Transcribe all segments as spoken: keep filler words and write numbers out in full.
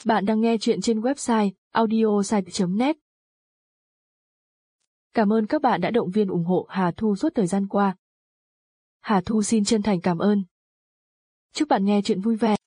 Bạn đang nghe chuyện trên website audiosite chấm net. Cảm ơn các bạn đã động viên ủng hộ Hà Thu suốt thời gian qua. Hà Thu xin chân thành cảm ơn. Chúc bạn nghe chuyện vui vẻ.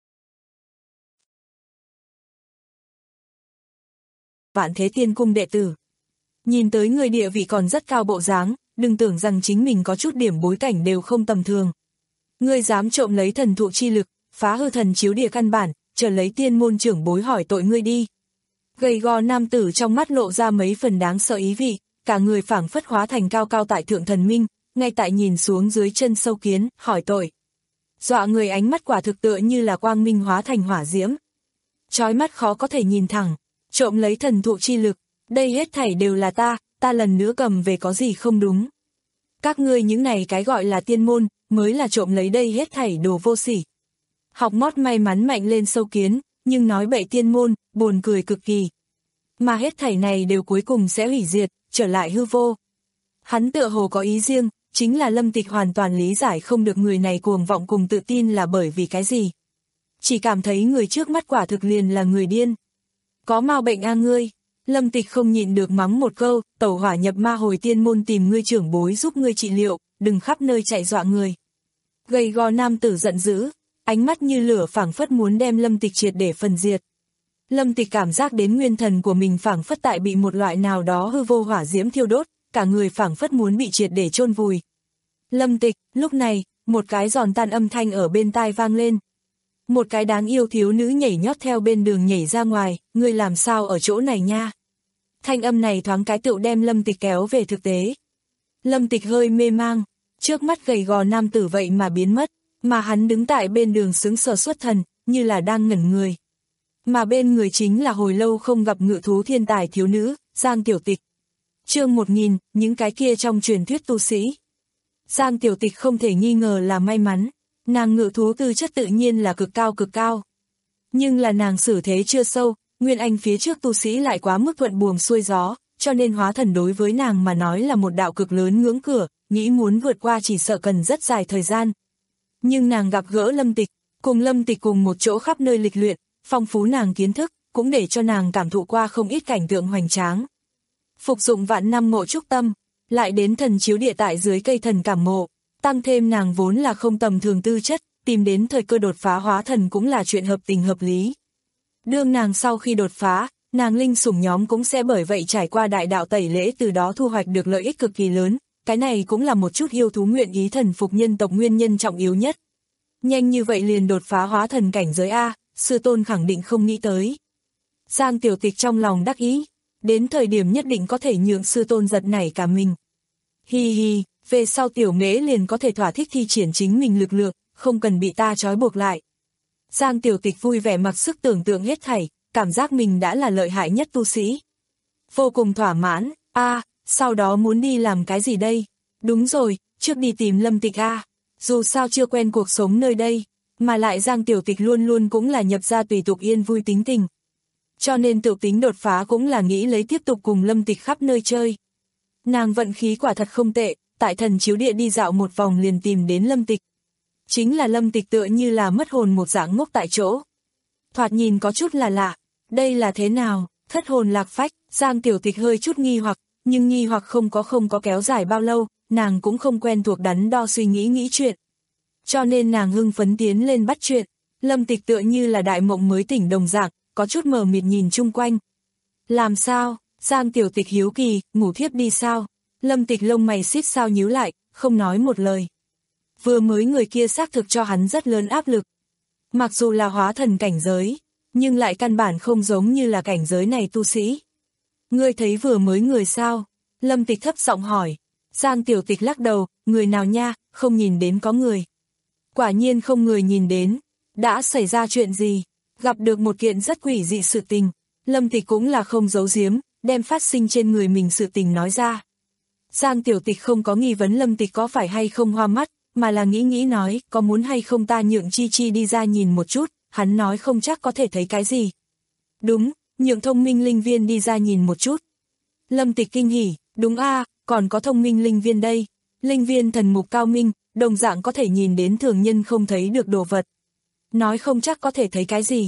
Vạn Thế Tiên Cung đệ tử. Nhìn tới người địa vị còn rất cao bộ dáng, đừng tưởng rằng chính mình có chút điểm bối cảnh đều không tầm thường. Ngươi dám trộm lấy thần thụ chi lực, phá hư thần chiếu địa căn bản, chờ lấy tiên môn trưởng bối hỏi tội ngươi đi. Gầy gò nam tử trong mắt lộ ra mấy phần đáng sợ ý vị, cả người phảng phất hóa thành cao cao tại thượng thần minh, ngay tại nhìn xuống dưới chân sâu kiến, hỏi tội. Dọa người ánh mắt quả thực tựa như là quang minh hóa thành hỏa diễm. Chói mắt khó có thể nhìn thẳng, trộm lấy thần thụ chi lực, đây hết thảy đều là ta, ta lần nữa cầm về có gì không đúng. Các ngươi những này cái gọi là tiên môn, mới là trộm lấy đây hết thảy đồ vô sỉ. Học mót may mắn mạnh lên sâu kiến, nhưng nói bậy tiên môn, buồn cười cực kỳ. Mà hết thảy này đều cuối cùng sẽ hủy diệt, trở lại hư vô. Hắn tựa hồ có ý riêng, chính là Lâm Tịch hoàn toàn lý giải không được người này cuồng vọng cùng tự tin là bởi vì cái gì. Chỉ cảm thấy người trước mắt quả thực liền là người điên. Có mau bệnh a ngươi. Lâm Tịch không nhịn được mắng một câu, tẩu hỏa nhập ma hồi tiên môn tìm ngươi trưởng bối giúp ngươi trị liệu, đừng khắp nơi chạy dọa người. Gầy gò nam tử giận dữ, ánh mắt như lửa phảng phất muốn đem Lâm Tịch triệt để phần diệt. Lâm Tịch cảm giác đến nguyên thần của mình phảng phất tại bị một loại nào đó hư vô hỏa diễm thiêu đốt, cả người phảng phất muốn bị triệt để chôn vùi. Lâm Tịch, lúc này, một cái giòn tan âm thanh ở bên tai vang lên. Một cái đáng yêu thiếu nữ nhảy nhót theo bên đường nhảy ra ngoài, ngươi làm sao ở chỗ này nha. Thanh âm này thoáng cái tựu đem Lâm Tịch kéo về thực tế. Lâm Tịch hơi mê mang, trước mắt gầy gò nam tử vậy mà biến mất, mà hắn đứng tại bên đường sững sờ xuất thần, như là đang ngẩn người. Mà bên người chính là hồi lâu không gặp ngự thú thiên tài thiếu nữ, Giang Tiểu Tịch. Chương một nghìn, những cái kia trong truyền thuyết tu sĩ. Giang Tiểu Tịch không thể nghi ngờ là may mắn, nàng ngự thú tư chất tự nhiên là cực cao cực cao. Nhưng là nàng xử thế chưa sâu, nguyên anh phía trước tu sĩ lại quá mức thuận buồm xuôi gió, cho nên hóa thần đối với nàng mà nói là một đạo cực lớn ngưỡng cửa, nghĩ muốn vượt qua chỉ sợ cần rất dài thời gian. Nhưng nàng gặp gỡ Lâm Tịch, cùng Lâm Tịch cùng một chỗ khắp nơi lịch luyện, phong phú nàng kiến thức, cũng để cho nàng cảm thụ qua không ít cảnh tượng hoành tráng. Phục dụng vạn năm ngộ trúc tâm, lại đến thần chiếu địa tại dưới cây thần cảm ngộ, tăng thêm nàng vốn là không tầm thường tư chất, tìm đến thời cơ đột phá hóa thần cũng là chuyện hợp tình hợp lý. Đương nàng sau khi đột phá, nàng linh sủng nhóm cũng sẽ bởi vậy trải qua đại đạo tẩy lễ, từ đó thu hoạch được lợi ích cực kỳ lớn, cái này cũng là một chút yêu thú nguyện ý thần phục nhân tộc nguyên nhân trọng yếu nhất. Nhanh như vậy liền đột phá hóa thần cảnh giới A, sư tôn khẳng định không nghĩ tới. Giang Tiểu Tịch trong lòng đắc ý, đến thời điểm nhất định có thể nhượng sư tôn giật nảy cả mình. Hi hi, về sau tiểu mễ liền có thể thỏa thích thi triển chính mình lực lượng, không cần bị ta trói buộc lại. Giang Tiểu Tịch vui vẻ mặc sức tưởng tượng hết thảy, cảm giác mình đã là lợi hại nhất tu sĩ. Vô cùng thỏa mãn, a, à, sau đó muốn đi làm cái gì đây? Đúng rồi, trước đi tìm Lâm Tịch a, à. Dù sao chưa quen cuộc sống nơi đây, mà lại Giang Tiểu Tịch luôn luôn cũng là nhập gia tùy tục yên vui tính tình. Cho nên tự tính đột phá cũng là nghĩ lấy tiếp tục cùng Lâm Tịch khắp nơi chơi. Nàng vận khí quả thật không tệ, tại thần chiếu địa đi dạo một vòng liền tìm đến Lâm Tịch. Chính là Lâm Tịch tựa như là mất hồn một dạng ngốc tại chỗ. Thoạt nhìn có chút là lạ, đây là thế nào, thất hồn lạc phách, Giang Tiểu Tịch hơi chút nghi hoặc, nhưng nghi hoặc không có không có kéo dài bao lâu, nàng cũng không quen thuộc đắn đo suy nghĩ nghĩ chuyện. Cho nên nàng hưng phấn tiến lên bắt chuyện, Lâm Tịch tựa như là đại mộng mới tỉnh đồng dạng, có chút mờ mịt nhìn chung quanh. Làm sao, Giang Tiểu Tịch hiếu kỳ, ngủ thiếp đi sao? Lâm Tịch lông mày xít sao nhíu lại, không nói một lời. Vừa mới người kia xác thực cho hắn rất lớn áp lực. Mặc dù là hóa thần cảnh giới, nhưng lại căn bản không giống như là cảnh giới này tu sĩ. Ngươi thấy vừa mới người sao? Lâm Tịch thấp giọng hỏi. Giang Tiểu Tịch lắc đầu, người nào nha, không nhìn đến có người. Quả nhiên không người nhìn đến. Đã xảy ra chuyện gì? Gặp được một kiện rất quỷ dị sự tình. Lâm Tịch cũng là không giấu giếm, đem phát sinh trên người mình sự tình nói ra. Giang Tiểu Tịch không có nghi vấn Lâm Tịch có phải hay không hoa mắt, mà là nghĩ nghĩ nói, có muốn hay không ta nhượng Chi Chi đi ra nhìn một chút, hắn nói không chắc có thể thấy cái gì. Đúng, nhượng thông minh linh viên đi ra nhìn một chút. Lâm Tịch kinh hỉ, đúng a, còn có thông minh linh viên đây. Linh viên thần mục cao minh, đồng dạng có thể nhìn đến thường nhân không thấy được đồ vật. Nói không chắc có thể thấy cái gì.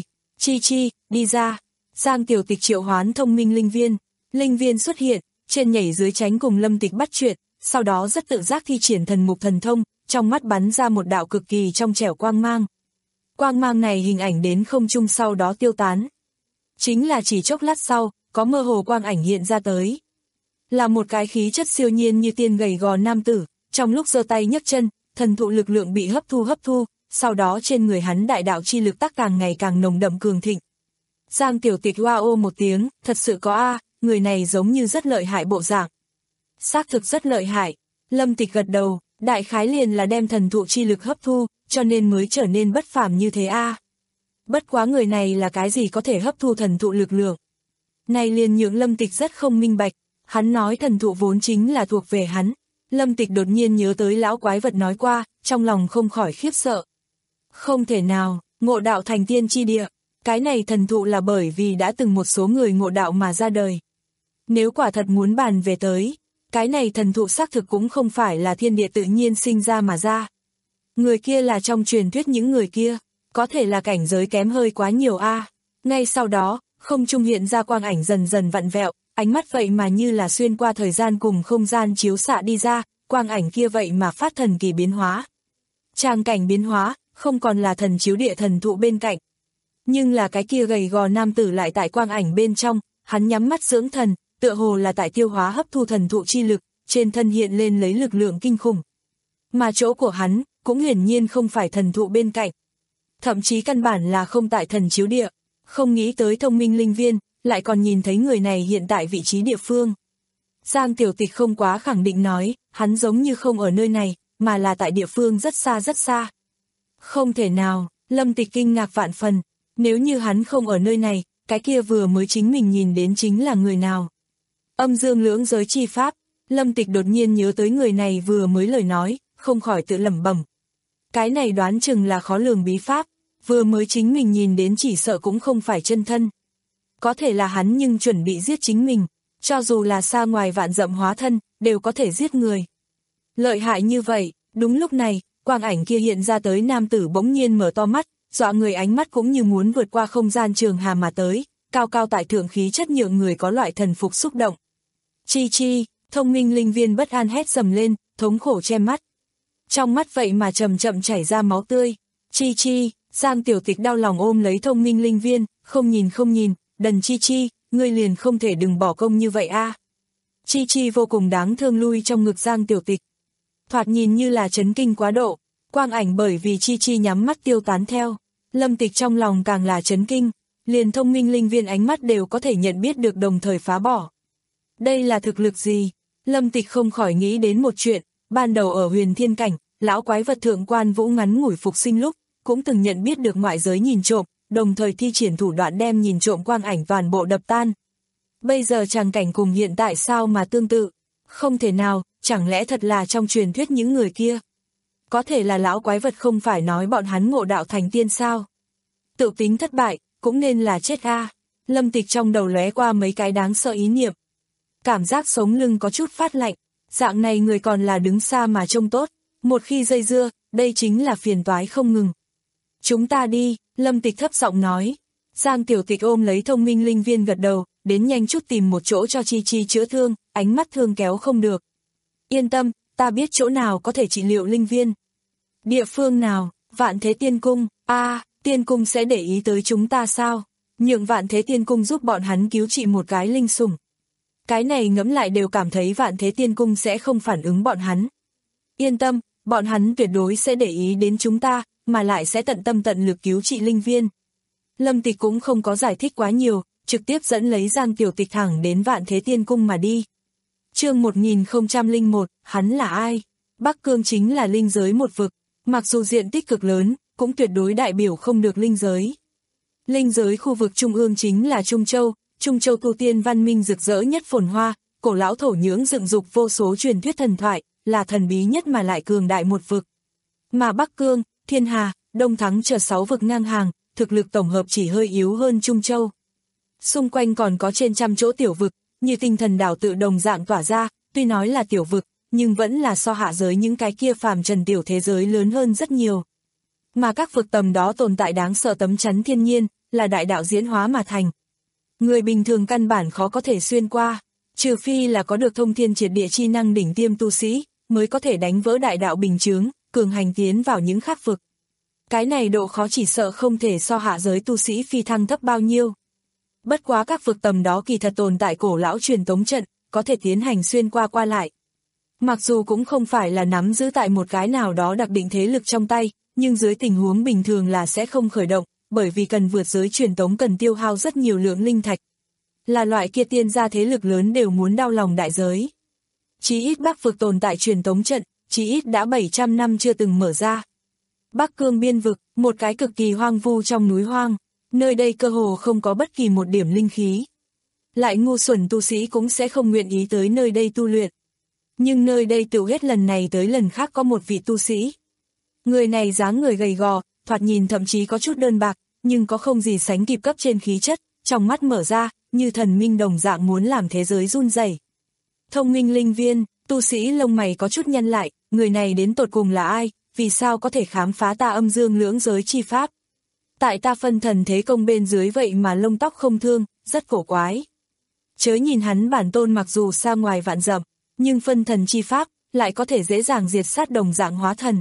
Chi Chi, đi ra. Giang Tiểu Tịch triệu hoán thông minh linh viên. Linh viên xuất hiện, trên nhảy dưới tránh cùng Lâm Tịch bắt chuyện, sau đó rất tự giác thi triển thần mục thần thông, trong mắt bắn ra một đạo cực kỳ trong trẻo quang mang. Quang mang này hình ảnh đến không trung sau đó tiêu tán. Chính là chỉ chốc lát sau, có mơ hồ quang ảnh hiện ra tới. Là một cái khí chất siêu nhiên như tiên gầy gò nam tử, trong lúc giơ tay nhấc chân, thần thụ lực lượng bị hấp thu hấp thu, sau đó trên người hắn đại đạo chi lực tác càng ngày càng nồng đậm cường thịnh. Giang Tiểu Tịch hoa ô một tiếng, thật sự có a, người này giống như rất lợi hại bộ dạng. Xác thực rất lợi hại. Lâm Tịch gật đầu, đại khái liền là đem thần thụ chi lực hấp thu, cho nên mới trở nên bất phàm như thế a. Bất quá người này là cái gì có thể hấp thu thần thụ lực lượng? Này liền nhượng Lâm Tịch rất không minh bạch, hắn nói thần thụ vốn chính là thuộc về hắn. Lâm Tịch đột nhiên nhớ tới lão quái vật nói qua, trong lòng không khỏi khiếp sợ. Không thể nào, ngộ đạo thành tiên chi địa, cái này thần thụ là bởi vì đã từng một số người ngộ đạo mà ra đời. Nếu quả thật muốn bàn về tới, cái này thần thụ xác thực cũng không phải là thiên địa tự nhiên sinh ra mà ra. Người kia là trong truyền thuyết những người kia, có thể là cảnh giới kém hơi quá nhiều a. Ngay sau đó, không trung hiện ra quang ảnh dần dần vặn vẹo, ánh mắt vậy mà như là xuyên qua thời gian cùng không gian chiếu xạ đi ra, quang ảnh kia vậy mà phát thần kỳ biến hóa. Tràng cảnh biến hóa, không còn là thần chiếu địa thần thụ bên cạnh. Nhưng là cái kia gầy gò nam tử lại tại quang ảnh bên trong, hắn nhắm mắt dưỡng thần, tựa hồ là tại tiêu hóa hấp thu thần thụ chi lực, trên thân hiện lên lấy lực lượng kinh khủng. Mà chỗ của hắn, cũng hiển nhiên không phải thần thụ bên cạnh. Thậm chí căn bản là không tại thần chiếu địa, không nghĩ tới thông minh linh viên, lại còn nhìn thấy người này hiện tại vị trí địa phương. Giang Tiểu Tịch không quá khẳng định nói, hắn giống như không ở nơi này, mà là tại địa phương rất xa rất xa. Không thể nào, Lâm Tịch kinh ngạc vạn phần, nếu như hắn không ở nơi này, cái kia vừa mới chính mình nhìn đến chính là người nào. Âm dương lưỡng giới chi pháp, Lâm Tịch đột nhiên nhớ tới người này vừa mới lời nói, không khỏi tự lẩm bẩm. Cái này đoán chừng là khó lường bí pháp, vừa mới chính mình nhìn đến chỉ sợ cũng không phải chân thân. Có thể là hắn nhưng chuẩn bị giết chính mình, cho dù là xa ngoài vạn dặm hóa thân, đều có thể giết người. Lợi hại như vậy, đúng lúc này, quang ảnh kia hiện ra tới nam tử bỗng nhiên mở to mắt, dọa người ánh mắt cũng như muốn vượt qua không gian trường hà mà tới, cao cao tại thượng khí chất nhượng người có loại thần phục xúc động. Chi Chi, thông minh linh viên bất an hét sầm lên, thống khổ che mắt. Trong mắt vậy mà chậm chậm chảy ra máu tươi. Chi Chi, Giang Tiểu Tịch đau lòng ôm lấy thông minh linh viên, không nhìn không nhìn, đần Chi Chi, ngươi liền không thể đừng bỏ công như vậy a. Chi Chi vô cùng đáng thương lui trong ngực Giang Tiểu Tịch. Thoạt nhìn như là chấn kinh quá độ, quang ảnh bởi vì Chi Chi nhắm mắt tiêu tán theo. Lâm Tịch trong lòng càng là chấn kinh, liền thông minh linh viên ánh mắt đều có thể nhận biết được đồng thời phá bỏ. Đây là thực lực gì? Lâm Tịch không khỏi nghĩ đến một chuyện, ban đầu ở huyền thiên cảnh, lão quái vật thượng quan vũ ngắn ngủi phục sinh lúc, cũng từng nhận biết được ngoại giới nhìn trộm, đồng thời thi triển thủ đoạn đem nhìn trộm quang ảnh toàn bộ đập tan. Bây giờ tràng cảnh cùng hiện tại sao mà tương tự? Không thể nào, chẳng lẽ thật là trong truyền thuyết những người kia? Có thể là lão quái vật không phải nói bọn hắn ngộ đạo thành tiên sao? Tự tính thất bại, cũng nên là chết a. Lâm Tịch trong đầu lóe qua mấy cái đáng sợ ý niệm. Cảm giác sống lưng có chút phát lạnh, dạng này người còn là đứng xa mà trông tốt, một khi dây dưa, đây chính là phiền toái không ngừng. Chúng ta đi, Lâm Tịch thấp giọng nói. Giang Tiểu Tịch ôm lấy thông minh linh viên gật đầu, đến nhanh chút tìm một chỗ cho Chi Chi chữa thương, ánh mắt thương kéo không được. Yên tâm, ta biết chỗ nào có thể trị liệu linh viên. Địa phương nào? Vạn Thế Tiên Cung. A, à, Tiên Cung sẽ để ý tới chúng ta sao? Nhượng Vạn Thế Tiên Cung giúp bọn hắn cứu trị một cái linh sủng. Cái này ngẫm lại đều cảm thấy Vạn Thế Tiên Cung sẽ không phản ứng bọn hắn. Yên tâm, bọn hắn tuyệt đối sẽ để ý đến chúng ta, mà lại sẽ tận tâm tận lực cứu trị linh viên. Lâm Tịch cũng không có giải thích quá nhiều, trực tiếp dẫn lấy Giang Tiểu Tịch thẳng đến Vạn Thế Tiên Cung mà đi. Chương một nghìn không trăm lẻ một, hắn là ai? Bắc Cương chính là linh giới một vực, mặc dù diện tích cực lớn, cũng tuyệt đối đại biểu không được linh giới. Linh giới khu vực trung ương chính là Trung Châu, Trung Châu tu tiên văn minh rực rỡ nhất phồn hoa, cổ lão thổ nhưỡng dựng dục vô số truyền thuyết thần thoại, là thần bí nhất mà lại cường đại một vực. Mà Bắc Cương, Thiên Hà, Đông Thắng chờ sáu vực ngang hàng, thực lực tổng hợp chỉ hơi yếu hơn Trung Châu. Xung quanh còn có trên trăm chỗ tiểu vực, như tinh thần đảo tự đồng dạng tỏa ra, tuy nói là tiểu vực, nhưng vẫn là so hạ giới những cái kia phàm trần tiểu thế giới lớn hơn rất nhiều. Mà các vực tầm đó tồn tại đáng sợ tấm chắn thiên nhiên, là đại đạo diễn hóa mà thành. Người bình thường căn bản khó có thể xuyên qua, trừ phi là có được thông thiên triệt địa chi năng đỉnh tiêm tu sĩ, mới có thể đánh vỡ đại đạo bình chướng, cường hành tiến vào những khác vực. Cái này độ khó chỉ sợ không thể so hạ giới tu sĩ phi thăng thấp bao nhiêu. Bất quá các vực tầm đó kỳ thật tồn tại cổ lão truyền tống trận, có thể tiến hành xuyên qua qua lại. Mặc dù cũng không phải là nắm giữ tại một cái nào đó đặc định thế lực trong tay, nhưng dưới tình huống bình thường là sẽ không khởi động, bởi vì cần vượt giới truyền tống cần tiêu hao rất nhiều lượng linh thạch. Là loại kia tiên gia thế lực lớn đều muốn đau lòng đại giới. Chí ít Bắc vực tồn tại truyền tống trận, chí ít đã bảy trăm năm chưa từng mở ra. Bắc Cương biên vực, một cái cực kỳ hoang vu trong núi hoang, nơi đây cơ hồ không có bất kỳ một điểm linh khí. Lại ngu xuẩn tu sĩ cũng sẽ không nguyện ý tới nơi đây tu luyện. Nhưng nơi đây tự hết lần này tới lần khác có một vị tu sĩ. Người này dáng người gầy gò, thoạt nhìn thậm chí có chút đơn bạc, nhưng có không gì sánh kịp cấp trên khí chất, trong mắt mở ra, như thần minh đồng dạng muốn làm thế giới run rẩy. Thông minh linh viên, tu sĩ lông mày có chút nhăn lại, người này đến tột cùng là ai, vì sao có thể khám phá ta âm dương lưỡng giới chi pháp. Tại ta phân thần thế công bên dưới vậy mà lông tóc không thương, rất cổ quái. Chớ nhìn hắn bản tôn mặc dù xa ngoài vạn dặm, nhưng phân thần chi pháp lại có thể dễ dàng diệt sát đồng dạng hóa thần.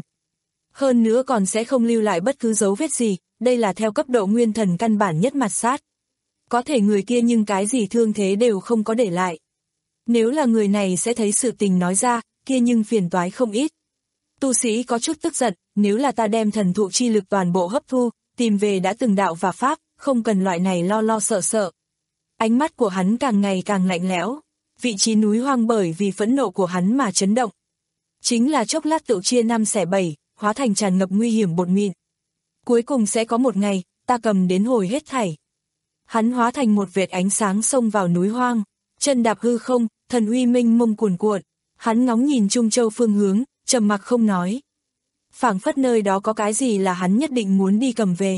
Hơn nữa còn sẽ không lưu lại bất cứ dấu vết gì, đây là theo cấp độ nguyên thần căn bản nhất mặt sát. Có thể người kia nhưng cái gì thương thế đều không có để lại. Nếu là người này sẽ thấy sự tình nói ra, kia nhưng phiền toái không ít. Tu sĩ có chút tức giận, nếu là ta đem thần thụ chi lực toàn bộ hấp thu, tìm về đã từng đạo và pháp, không cần loại này lo lo sợ sợ. Ánh mắt của hắn càng ngày càng lạnh lẽo, vị trí núi hoang bởi vì phẫn nộ của hắn mà chấn động. Chính là chốc lát tự chia năm xẻ bảy, hóa thành tràn ngập nguy hiểm bột mịn. Cuối cùng sẽ có một ngày, ta cầm đến hồi hết thảy. Hắn hóa thành một vệt ánh sáng xông vào núi hoang, chân đạp hư không, thần uy minh mông cuồn cuộn. Hắn ngóng nhìn Trung Châu phương hướng, trầm mặc không nói. Phảng phất nơi đó có cái gì là hắn nhất định muốn đi cầm về.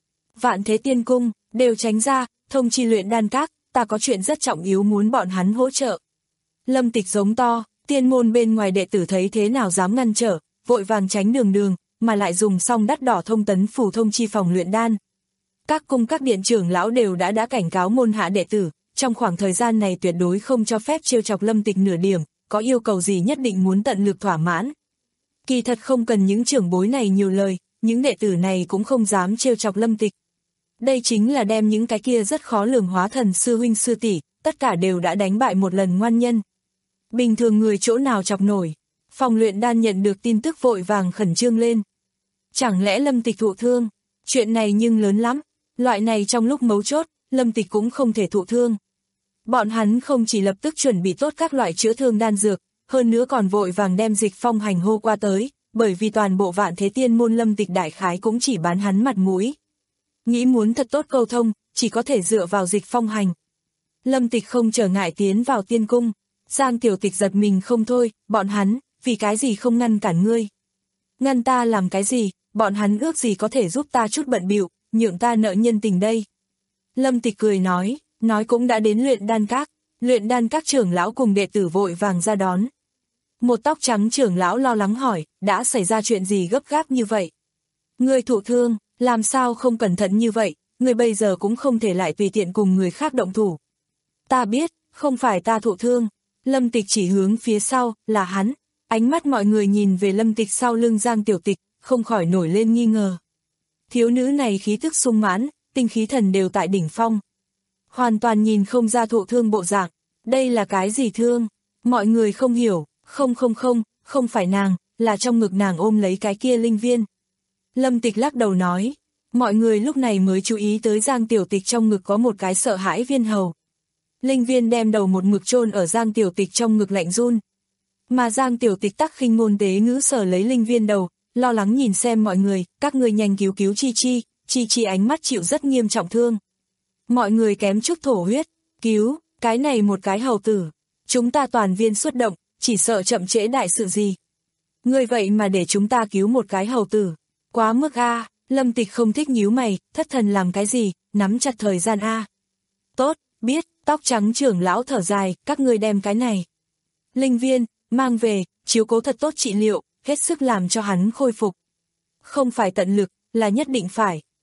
Vạn Thế Tiên Cung, đều tránh ra, thông chi luyện đan các, ta có chuyện rất trọng yếu muốn bọn hắn hỗ trợ. Lâm Tịch giống to, tiên môn bên ngoài đệ tử thấy thế nào dám ngăn trở, vội vàng tránh đường đường, mà lại dùng xong đắt đỏ thông tấn phủ thông chi phòng luyện đan. Các cung các điện trưởng lão đều đã đã cảnh cáo môn hạ đệ tử, trong khoảng thời gian này tuyệt đối không cho phép trêu chọc Lâm Tịch nửa điểm, có yêu cầu gì nhất định muốn tận lực thỏa mãn. Kỳ thật không cần những trưởng bối này nhiều lời, những đệ tử này cũng không dám trêu chọc Lâm Tịch. Đây chính là đem những cái kia rất khó lường hóa thần sư huynh sư tỷ, tất cả đều đã đánh bại một lần ngoan nhân. Bình thường người chỗ nào chọc nổi. Phòng luyện đan nhận được tin tức vội vàng khẩn trương lên. Chẳng lẽ Lâm Tịch thụ thương? Chuyện này nhưng lớn lắm. Loại này trong lúc mấu chốt, Lâm Tịch cũng không thể thụ thương. Bọn hắn không chỉ lập tức chuẩn bị tốt các loại chữa thương đan dược, hơn nữa còn vội vàng đem Dịch Phong Hành hô qua tới, bởi vì toàn bộ Vạn Thế Tiên môn Lâm Tịch đại khái cũng chỉ bán hắn mặt mũi. Nghĩ muốn thật tốt câu thông, chỉ có thể dựa vào Dịch Phong Hành. Lâm Tịch không trở ngại tiến vào tiên cung, Giang Tiểu Tịch giật mình không thôi, bọn hắn, vì cái gì không ngăn cản ngươi? Ngăn ta làm cái gì, bọn hắn ước gì có thể giúp ta chút bận bịu, nhượng ta nợ nhân tình đây. Lâm Tịch cười nói, nói cũng đã đến luyện đan các, luyện đan các trưởng lão cùng đệ tử vội vàng ra đón. Một tóc trắng trưởng lão lo lắng hỏi, đã xảy ra chuyện gì gấp gáp như vậy? Ngươi thụ thương, làm sao không cẩn thận như vậy, ngươi bây giờ cũng không thể lại tùy tiện cùng người khác động thủ. Ta biết, không phải ta thụ thương. Lâm Tịch chỉ hướng phía sau, là hắn. Ánh mắt mọi người nhìn về Lâm Tịch sau lưng Giang Tiểu Tịch, không khỏi nổi lên nghi ngờ. Thiếu nữ này khí tức sung mãn, tinh khí thần đều tại đỉnh phong. Hoàn toàn nhìn không ra thụ thương bộ dạng. Đây là cái gì thương? Mọi người không hiểu, không không không, không phải nàng, là trong ngực nàng ôm lấy cái kia linh viên. Lâm Tịch lắc đầu nói, mọi người lúc này mới chú ý tới Giang Tiểu Tịch trong ngực có một cái sợ hãi viên hầu. Linh viên đem đầu một mực chôn ở Giang Tiểu Tịch trong ngực lạnh run. Mà Giang Tiểu Tịch tắc khinh ngôn tế ngữ sở lấy linh viên đầu, lo lắng nhìn xem mọi người, các người nhanh cứu cứu Chi Chi, Chi Chi ánh mắt chịu rất nghiêm trọng thương. Mọi người kém chút thổ huyết, cứu, cái này một cái hầu tử. Chúng ta toàn viên xuất động, chỉ sợ chậm trễ đại sự gì. Người vậy mà để chúng ta cứu một cái hầu tử. Quá mức a. Lâm Tịch không thích nhíu mày, thất thần làm cái gì, nắm chặt thời gian a. Tốt, biết, tóc trắng trưởng lão thở dài, các ngươi đem cái này. Linh viên, mang về, chiếu cố thật tốt trị liệu, hết sức làm cho hắn khôi phục. Không phải tận lực, là nhất định phải.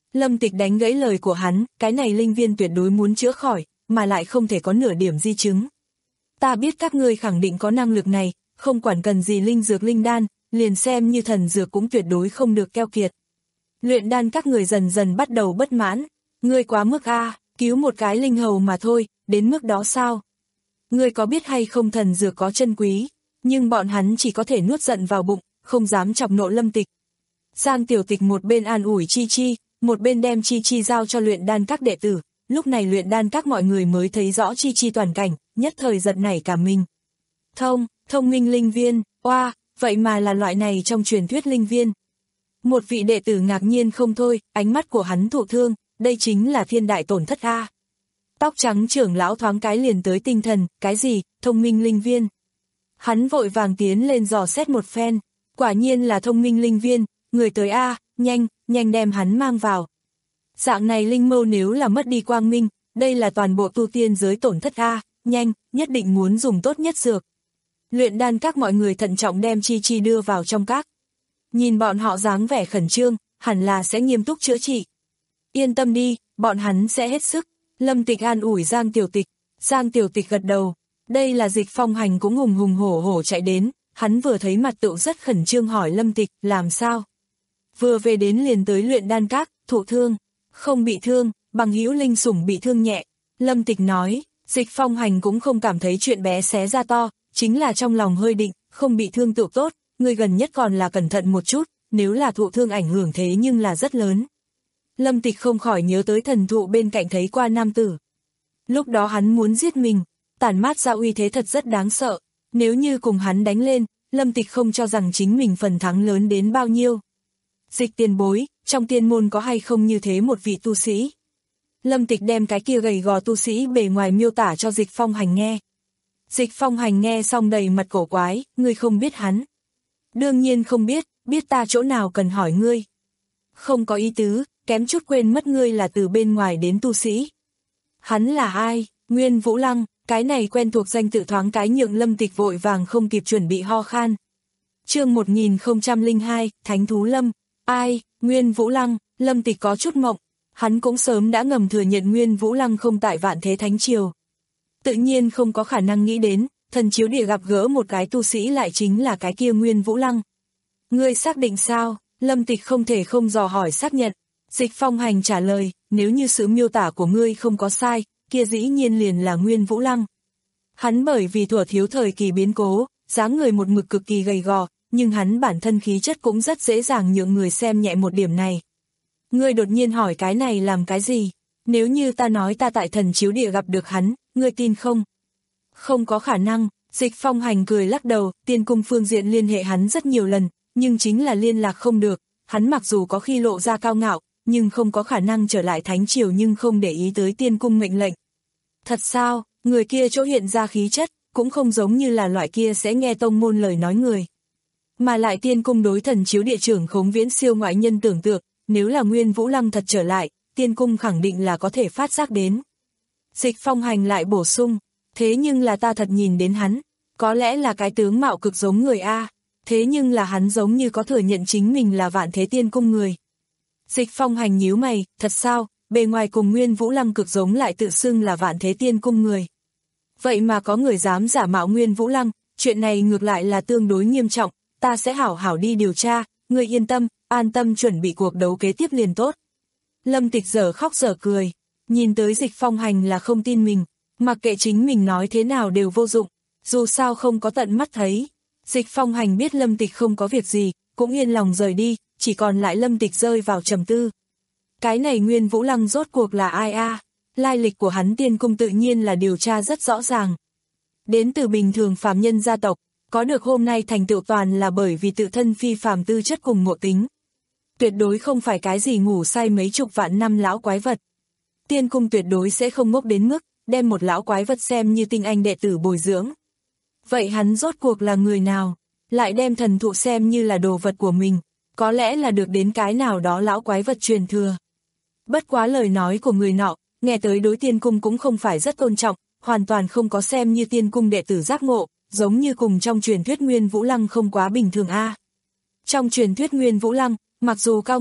Lâm Tịch đánh gãy lời của hắn, cái này linh viên tuyệt đối muốn chữa khỏi, mà lại không thể có nửa điểm di chứng. Ta biết các ngươi khẳng định có năng lực này, không quản cần gì linh dược linh đan, liền xem như thần dược cũng tuyệt đối không được keo kiệt. Luyện đan các người dần dần bắt đầu bất mãn, ngươi quá mức a, cứu một cái linh hầu mà thôi, đến mức đó sao? Ngươi có biết hay không thần dược có chân quý, nhưng bọn hắn chỉ có thể nuốt giận vào bụng, không dám chọc nộ Lâm Tịch. Giang Tiểu Tịch một bên an ủi Chi Chi, một bên đem Chi Chi giao cho luyện đan các đệ tử, lúc này luyện đan các mọi người mới thấy rõ Chi Chi toàn cảnh, nhất thời giật nảy cả mình. Thông, thông minh linh viên, oa, vậy mà là loại này trong truyền thuyết linh viên. Một vị đệ tử ngạc nhiên không thôi, ánh mắt của hắn thụ thương, đây chính là thiên đại tổn thất a. Tóc trắng trưởng lão thoáng cái liền tới tinh thần, cái gì, thông minh linh viên. Hắn vội vàng tiến lên dò xét một phen, quả nhiên là thông minh linh viên, người tới a, nhanh, nhanh đem hắn mang vào. Dạng này linh mâu nếu là mất đi quang minh, đây là toàn bộ tu tiên giới tổn thất a, nhanh, nhất định muốn dùng tốt nhất dược. Luyện đan các mọi người thận trọng đem Chi Chi đưa vào trong các. Nhìn bọn họ dáng vẻ khẩn trương, hẳn là sẽ nghiêm túc chữa trị. Yên tâm đi, bọn hắn sẽ hết sức. Lâm Tịch an ủi Giang Tiểu Tịch. Giang Tiểu Tịch gật đầu. Đây là Dịch Phong Hành cũng hùng hùng hổ hổ chạy đến. Hắn vừa thấy mặt tựu rất khẩn trương hỏi Lâm Tịch, làm sao? Vừa về đến liền tới luyện đan các, thụ thương. Không bị thương, bằng hữu linh sủng bị thương nhẹ. Lâm Tịch nói, Dịch Phong Hành cũng không cảm thấy chuyện bé xé ra to, chính là trong lòng hơi định, không bị thương tựu tốt. Người gần nhất còn là cẩn thận một chút, nếu là thụ thương ảnh hưởng thế nhưng là rất lớn. Lâm Tịch không khỏi nhớ tới thần thụ bên cạnh thấy qua nam tử. Lúc đó hắn muốn giết mình, tản mát ra uy thế thật rất đáng sợ. Nếu như cùng hắn đánh lên, Lâm Tịch không cho rằng chính mình phần thắng lớn đến bao nhiêu. Dịch tiền bối, trong tiên môn có hay không như thế một vị tu sĩ? Lâm Tịch đem cái kia gầy gò tu sĩ bề ngoài miêu tả cho Dịch Phong Hành nghe. Dịch Phong Hành nghe xong đầy mặt cổ quái, ngươi không biết hắn. Đương nhiên không biết, biết ta chỗ nào cần hỏi ngươi. Không có ý tứ, kém chút quên mất ngươi là từ bên ngoài đến tu sĩ. Hắn là ai? Nguyên Vũ Lăng, cái này quen thuộc danh tự thoáng cái nhượng Lâm Tịch vội vàng không kịp chuẩn bị ho khan. Chương một nghìn không trăm lẻ hai, Thánh Thú Lâm. Ai? Nguyên Vũ Lăng, Lâm Tịch có chút mộng. Hắn cũng sớm đã ngầm thừa nhận Nguyên Vũ Lăng không tại Vạn Thế Thánh Triều. Tự nhiên không có khả năng nghĩ đến, thần chiếu địa gặp gỡ một cái tu sĩ lại chính là cái kia Nguyên Vũ Lăng. Ngươi xác định sao? Lâm Tịch không thể không dò hỏi xác nhận. Dịch Phong Hành trả lời, nếu như sự miêu tả của ngươi không có sai, kia dĩ nhiên liền là Nguyên Vũ Lăng. Hắn bởi vì thuở thiếu thời kỳ biến cố, dáng người một mực cực kỳ gầy gò, nhưng hắn bản thân khí chất cũng rất dễ dàng nhượng người xem nhẹ một điểm này. Ngươi đột nhiên hỏi cái này làm cái gì? Nếu như ta nói ta tại thần chiếu địa gặp được hắn, ngươi tin không? Không có khả năng, Dịch Phong Hành cười lắc đầu, tiên cung phương diện liên hệ hắn rất nhiều lần, nhưng chính là liên lạc không được, hắn mặc dù có khi lộ ra cao ngạo, nhưng không có khả năng trở lại thánh triều nhưng không để ý tới tiên cung mệnh lệnh. Thật sao, người kia chỗ hiện ra khí chất, cũng không giống như là loại kia sẽ nghe tông môn lời nói người. Mà lại tiên cung đối thần chiếu địa trưởng khống viễn siêu ngoại nhân tưởng tượng, nếu là Nguyên Vũ Lăng thật trở lại, tiên cung khẳng định là có thể phát giác đến. Dịch Phong Hành lại bổ sung, thế nhưng là ta thật nhìn đến hắn, có lẽ là cái tướng mạo cực giống người A, thế nhưng là hắn giống như có thừa nhận chính mình là Vạn Thế Tiên Cung người. Dịch Phong Hành nhíu mày, thật sao, bề ngoài cùng Nguyên Vũ Lăng cực giống lại tự xưng là Vạn Thế Tiên Cung người. Vậy mà có người dám giả mạo Nguyên Vũ Lăng, chuyện này ngược lại là tương đối nghiêm trọng, ta sẽ hảo hảo đi điều tra, ngươi yên tâm, an tâm chuẩn bị cuộc đấu kế tiếp liền tốt. Lâm Tịch dở khóc dở cười, nhìn tới Dịch Phong Hành là không tin mình, mặc kệ chính mình nói thế nào đều vô dụng, dù sao không có tận mắt thấy. Dịch Phong Hành biết Lâm Tịch không có việc gì, cũng yên lòng rời đi, chỉ còn lại Lâm Tịch rơi vào trầm tư. Cái này Nguyên Vũ Lăng rốt cuộc là ai a? Lai lịch của hắn tiên cung tự nhiên là điều tra rất rõ ràng. Đến từ bình thường phàm nhân gia tộc, có được hôm nay thành tựu toàn là bởi vì tự thân phi phàm tư chất cùng ngộ tính. Tuyệt đối không phải cái gì ngủ say mấy chục vạn năm lão quái vật. Tiên cung tuyệt đối sẽ không ngốc đến mức, đem một lão quái vật xem như tinh anh đệ tử bồi dưỡng. Vậy hắn rốt cuộc là người nào? Lại đem thần thụ xem như là đồ vật của mình, có lẽ là được đến cái nào đó lão quái vật truyền thừa. Bất quá lời nói của người nọ, nghe tới đối tiên cung cũng không phải rất tôn trọng, hoàn toàn không có xem như tiên cung đệ tử giác ngộ, giống như cùng trong truyền thuyết Nguyên Vũ Lăng không quá bình thường a. Trong truyền thuyết Nguyên Vũ Lăng, mặc dù cao ngạo,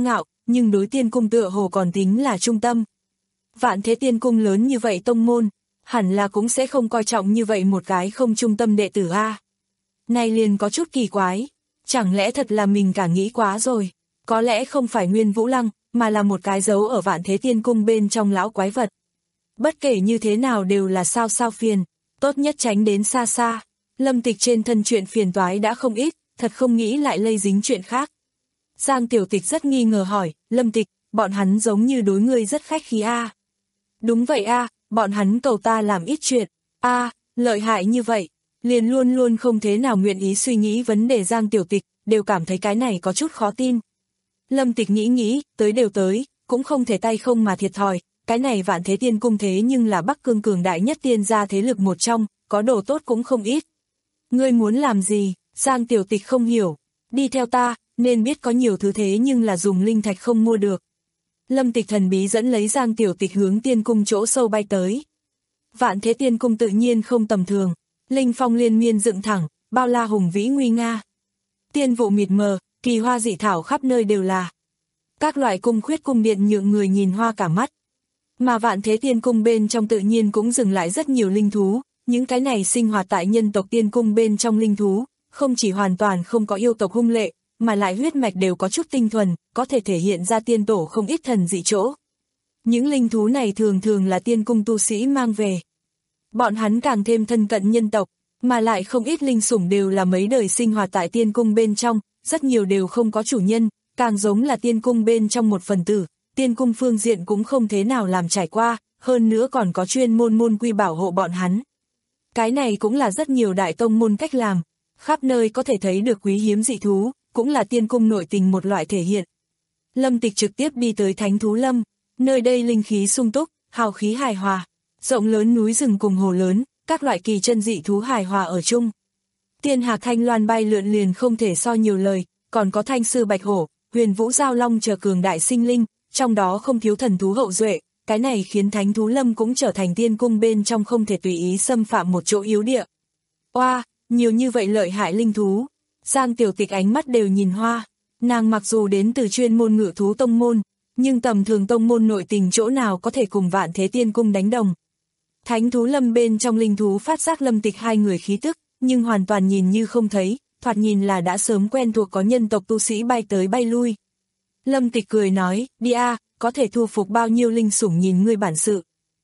nhưng đối tiên cung tựa hồ còn tính là trung tâm. Vạn Thế Tiên Cung lớn như vậy tông môn, hẳn là cũng sẽ không coi trọng như vậy một cái không trung tâm đệ tử a. Này liền có chút kỳ quái, chẳng lẽ thật là mình cả nghĩ quá rồi, có lẽ không phải Nguyên Vũ Lăng, mà là một cái dấu ở Vạn Thế Tiên Cung bên trong lão quái vật. Bất kể như thế nào đều là sao sao phiền, tốt nhất tránh đến xa xa. Lâm Tịch trên thân chuyện phiền toái đã không ít, thật không nghĩ lại lây dính chuyện khác. Giang Tiểu Tịch rất nghi ngờ hỏi, Lâm Tịch, bọn hắn giống như đối ngươi rất khách khí a. Đúng vậy a, bọn hắn cầu ta làm ít chuyện. A, lợi hại như vậy. Liền luôn luôn không thế nào nguyện ý suy nghĩ vấn đề Giang Tiểu Tịch, đều cảm thấy cái này có chút khó tin. Lâm Tịch nghĩ nghĩ, tới đều tới, cũng không thể tay không mà thiệt thòi, cái này Vạn Thế Tiên Cung thế nhưng là Bắc Cương cường đại nhất tiên gia thế lực một trong, có đồ tốt cũng không ít. Ngươi muốn làm gì? Giang Tiểu Tịch không hiểu. Đi theo ta, nên biết có nhiều thứ thế nhưng là dùng linh thạch không mua được. Lâm Tịch thần bí dẫn lấy Giang Tiểu Tịch hướng tiên cung chỗ sâu bay tới. Vạn Thế Tiên Cung tự nhiên không tầm thường, linh phong liên miên dựng thẳng, bao la hùng vĩ nguy nga. Tiên vụ mịt mờ, kỳ hoa dị thảo khắp nơi đều là. Các loại cung khuyết cung điện nhượng người nhìn hoa cả mắt. Mà Vạn Thế Tiên Cung bên trong tự nhiên cũng dừng lại rất nhiều linh thú, những cái này sinh hoạt tại nhân tộc tiên cung bên trong linh thú, không chỉ hoàn toàn không có yêu tộc hung lệ, mà lại huyết mạch đều có chút tinh thuần, có thể thể hiện ra tiên tổ không ít thần dị chỗ. Những linh thú này thường thường là tiên cung tu sĩ mang về. Bọn hắn càng thêm thân cận nhân tộc, mà lại không ít linh sủng đều là mấy đời sinh hoạt tại tiên cung bên trong, rất nhiều đều không có chủ nhân, càng giống là tiên cung bên trong một phần tử, tiên cung phương diện cũng không thế nào làm trải qua, hơn nữa còn có chuyên môn môn quy bảo hộ bọn hắn. Cái này cũng là rất nhiều đại tông môn cách làm, khắp nơi có thể thấy được quý hiếm dị thú, cũng là tiên cung nội tình một loại thể hiện. Lâm Tịch trực tiếp đi tới Thánh Thú Lâm, nơi đây linh khí sung túc, hào khí hài hòa, rộng lớn núi rừng cùng hồ lớn, các loại kỳ chân dị thú hài hòa ở chung. Tiên hạc thanh loan bay lượn liền không thể so nhiều lời, còn có thanh sư bạch hổ, huyền vũ giao long chờ cường đại sinh linh, trong đó không thiếu thần thú hậu duệ, cái này khiến Thánh Thú Lâm cũng trở thành tiên cung bên trong không thể tùy ý xâm phạm một chỗ yếu địa. Oa, nhiều như vậy lợi hại linh thú. Giang Tiểu Tịch ánh mắt đều nhìn hoa, nàng mặc dù đến từ chuyên môn ngự thú tông môn, nhưng tầm thường tông môn nội tình chỗ nào có thể cùng Vạn Thế Tiên Cung đánh đồng. Thánh Thú Lâm bên trong linh thú phát giác Lâm Tịch hai người khí tức, nhưng hoàn toàn nhìn như không thấy, thoạt nhìn là đã sớm quen thuộc có nhân tộc tu sĩ bay tới bay lui. Lâm Tịch cười nói, đi a, có thể thu phục bao nhiêu linh sủng nhìn ngươi bản sự.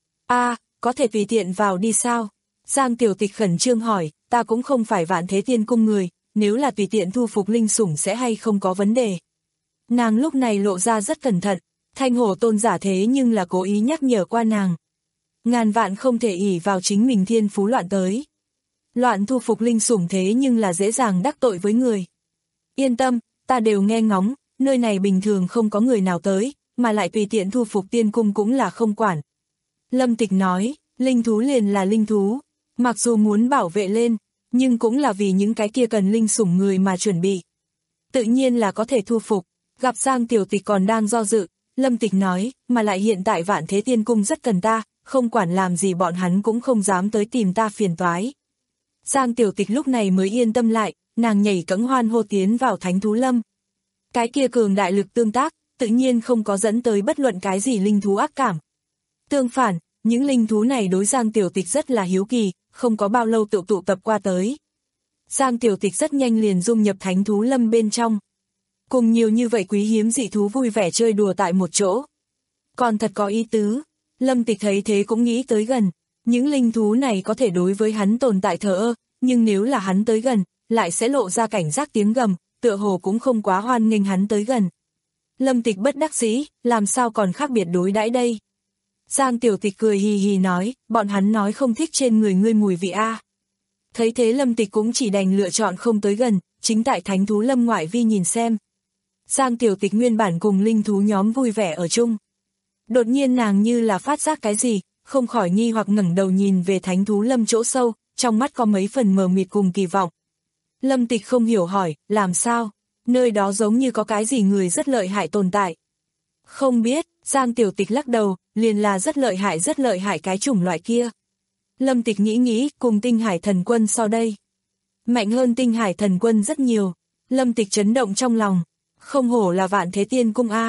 A, có thể tùy tiện vào đi sao? Giang Tiểu Tịch khẩn trương hỏi, ta cũng không phải Vạn Thế Tiên Cung người, nếu là tùy tiện thu phục linh sủng sẽ hay không có vấn đề. Nàng lúc này lộ ra rất cẩn thận, Thanh Hổ tôn giả thế nhưng là cố ý nhắc nhở qua nàng. Ngàn vạn không thể ỷ vào chính mình thiên phú loạn tới. Loạn thu phục linh sủng thế nhưng là dễ dàng đắc tội với người. Yên tâm, ta đều nghe ngóng, nơi này bình thường không có người nào tới, mà lại tùy tiện thu phục tiên cung cũng là không quản. Lâm Tịch nói, linh thú liền là linh thú, mặc dù muốn bảo vệ lên, nhưng cũng là vì những cái kia cần linh sủng người mà chuẩn bị. Tự nhiên là có thể thu phục, gặp Giang Tiểu Tịch còn đang do dự, Lâm Tịch nói, mà lại hiện tại Vạn Thế Tiên Cung rất cần ta, không quản làm gì bọn hắn cũng không dám tới tìm ta phiền toái. Giang Tiểu Tịch lúc này mới yên tâm lại, nàng nhảy cẫng hoan hô tiến vào Thánh Thú Lâm. Cái kia cường đại lực tương tác, tự nhiên không có dẫn tới bất luận cái gì linh thú ác cảm. Tương phản, những linh thú này đối Giang Tiểu Tịch rất là hiếu kỳ, không có bao lâu tự tụ tập qua tới. Giang Tiểu Tịch rất nhanh liền dung nhập Thánh Thú Lâm bên trong. Cùng nhiều như vậy quý hiếm dị thú vui vẻ chơi đùa tại một chỗ. Còn thật có ý tứ, Lâm Tịch thấy thế cũng nghĩ tới gần, những linh thú này có thể đối với hắn tồn tại thờ ơ, nhưng nếu là hắn tới gần, lại sẽ lộ ra cảnh giác tiếng gầm, tựa hồ cũng không quá hoan nghênh hắn tới gần. Lâm Tịch bất đắc dĩ, làm sao còn khác biệt đối đãi đây? Giang Tiểu Tịch cười hì hì nói, bọn hắn nói không thích trên người ngươi mùi vị a. Thấy thế Lâm Tịch cũng chỉ đành lựa chọn không tới gần, chính tại Thánh Thú Lâm ngoại vi nhìn xem. Giang Tiểu Tịch nguyên bản cùng linh thú nhóm vui vẻ ở chung. Đột nhiên nàng như là phát giác cái gì, không khỏi nghi hoặc ngẩng đầu nhìn về Thánh Thú Lâm chỗ sâu, trong mắt có mấy phần mờ mịt cùng kỳ vọng. Lâm Tịch không hiểu hỏi, làm sao? Nơi đó giống như có cái gì người rất lợi hại tồn tại. Không biết, Giang Tiểu Tịch lắc đầu, liền là rất lợi hại rất lợi hại cái chủng loại kia. Lâm Tịch nghĩ nghĩ, cùng Tinh Hải Thần Quân so đây. Mạnh hơn Tinh Hải Thần Quân rất nhiều. Lâm Tịch chấn động trong lòng. Không hổ là Vạn Thế Tiên Cung a.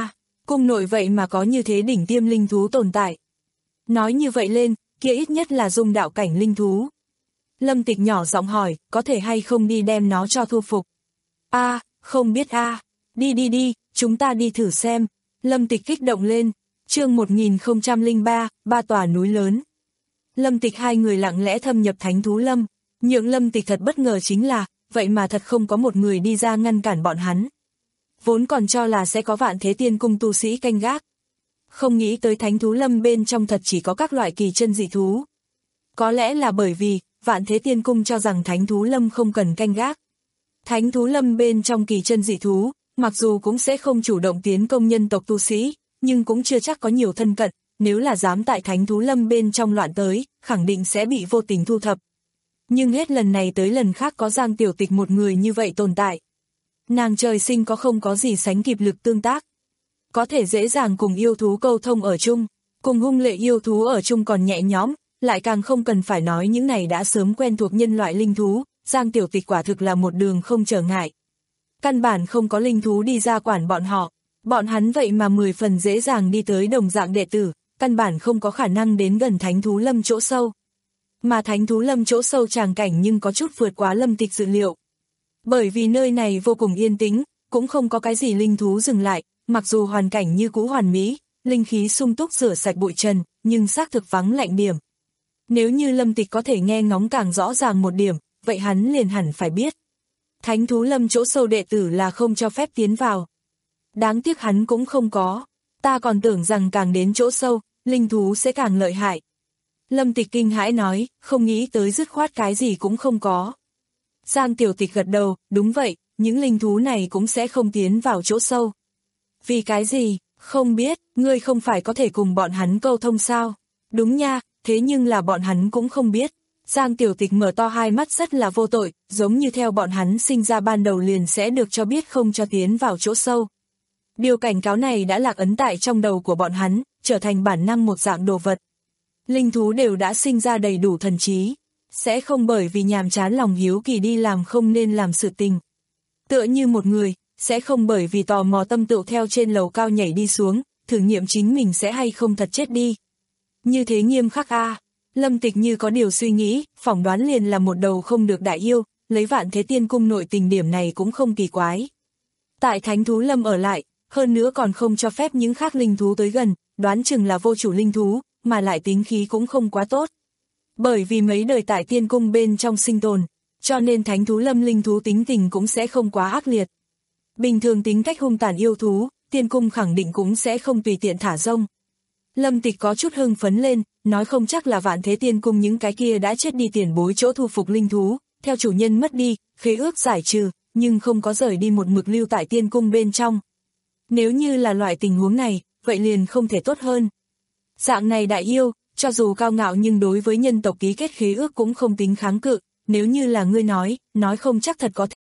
cung nội vậy mà có như thế đỉnh tiêm linh thú tồn tại. Nói như vậy lên, kia ít nhất là dung đạo cảnh linh thú. Lâm Tịch nhỏ giọng hỏi, có thể hay không đi đem nó cho thu phục? A, à, không biết a, à. Đi đi đi, chúng ta đi thử xem. Lâm Tịch kích động lên. Chương một nghìn không trăm lẻ ba, ba tòa núi lớn. Lâm Tịch hai người lặng lẽ thâm nhập Thánh Thú Lâm, nhượng Lâm Tịch thật bất ngờ chính là, vậy mà thật không có một người đi ra ngăn cản bọn hắn. Vốn còn cho là sẽ có Vạn Thế Tiên Cung tu sĩ canh gác. Không nghĩ tới Thánh Thú Lâm bên trong thật chỉ có các loại kỳ chân dị thú. Có lẽ là bởi vì, Vạn Thế Tiên Cung cho rằng Thánh Thú Lâm không cần canh gác. Thánh Thú Lâm bên trong kỳ chân dị thú, mặc dù cũng sẽ không chủ động tiến công nhân tộc tu sĩ, nhưng cũng chưa chắc có nhiều thân cận, nếu là dám tại Thánh Thú Lâm bên trong loạn tới, khẳng định sẽ bị vô tình thu thập. Nhưng hết lần này tới lần khác có Giang Tiểu Tịch một người như vậy tồn tại. Nàng trời sinh có không có gì sánh kịp lực tương tác. Có thể dễ dàng cùng yêu thú câu thông ở chung, cùng hung lệ yêu thú ở chung còn nhẹ nhõm, lại càng không cần phải nói những này đã sớm quen thuộc nhân loại linh thú, Giang Tiểu Tịch quả thực là một đường không trở ngại. Căn bản không có linh thú đi ra quản bọn họ, bọn hắn vậy mà mười phần dễ dàng đi tới đồng dạng đệ tử, căn bản không có khả năng đến gần Thánh Thú Lâm chỗ sâu. Mà Thánh Thú Lâm chỗ sâu tràng cảnh nhưng có chút vượt quá Lâm Tịch dự liệu. Bởi vì nơi này vô cùng yên tĩnh, cũng không có cái gì linh thú dừng lại, mặc dù hoàn cảnh như cũ hoàn mỹ, linh khí sung túc rửa sạch bụi trần, nhưng xác thực vắng lạnh điểm. Nếu như Lâm Tịch có thể nghe ngóng càng rõ ràng một điểm, vậy hắn liền hẳn phải biết. Thánh Thú Lâm chỗ sâu đệ tử là không cho phép tiến vào. Đáng tiếc hắn cũng không có, ta còn tưởng rằng càng đến chỗ sâu, linh thú sẽ càng lợi hại. Lâm Tịch kinh hãi nói, không nghĩ tới dứt khoát cái gì cũng không có. Giang Tiểu Tịch gật đầu, đúng vậy, những linh thú này cũng sẽ không tiến vào chỗ sâu. Vì cái gì, không biết, ngươi không phải có thể cùng bọn hắn câu thông sao? Đúng nha, thế nhưng là bọn hắn cũng không biết. Giang Tiểu Tịch mở to hai mắt rất là vô tội, giống như theo bọn hắn sinh ra ban đầu liền sẽ được cho biết không cho tiến vào chỗ sâu. Điều cảnh cáo này đã lạc ấn tại trong đầu của bọn hắn, trở thành bản năng một dạng đồ vật. Linh thú đều đã sinh ra đầy đủ thần trí, sẽ không bởi vì nhàm chán lòng hiếu kỳ đi làm không nên làm sự tình. Tựa như một người, sẽ không bởi vì tò mò tâm tựu theo trên lầu cao nhảy đi xuống, thử nghiệm chính mình sẽ hay không thật chết đi. Như thế nghiêm khắc a. À. Lâm Tịch như có điều suy nghĩ, phỏng đoán liền là một đầu không được đại yêu, lấy Vạn Thế Tiên Cung nội tình điểm này cũng không kỳ quái. Tại Thánh Thú Lâm ở lại, hơn nữa còn không cho phép những khác linh thú tới gần, đoán chừng là vô chủ linh thú, mà lại tính khí cũng không quá tốt. Bởi vì mấy đời tại Tiên Cung bên trong sinh tồn, cho nên Thánh Thú Lâm linh thú tính tình cũng sẽ không quá ác liệt. Bình thường tính cách hung tàn yêu thú, Tiên Cung khẳng định cũng sẽ không tùy tiện thả rông. Lâm Tịch có chút hưng phấn lên, nói không chắc là Vạn Thế Tiên Cung những cái kia đã chết đi tiền bối chỗ thu phục linh thú, theo chủ nhân mất đi, khế ước giải trừ, nhưng không có rời đi một mực lưu tại Tiên Cung bên trong. Nếu như là loại tình huống này, vậy liền không thể tốt hơn. Dạng này đại yêu, cho dù cao ngạo nhưng đối với nhân tộc ký kết khế ước cũng không tính kháng cự, nếu như là ngươi nói, nói không chắc thật có thể.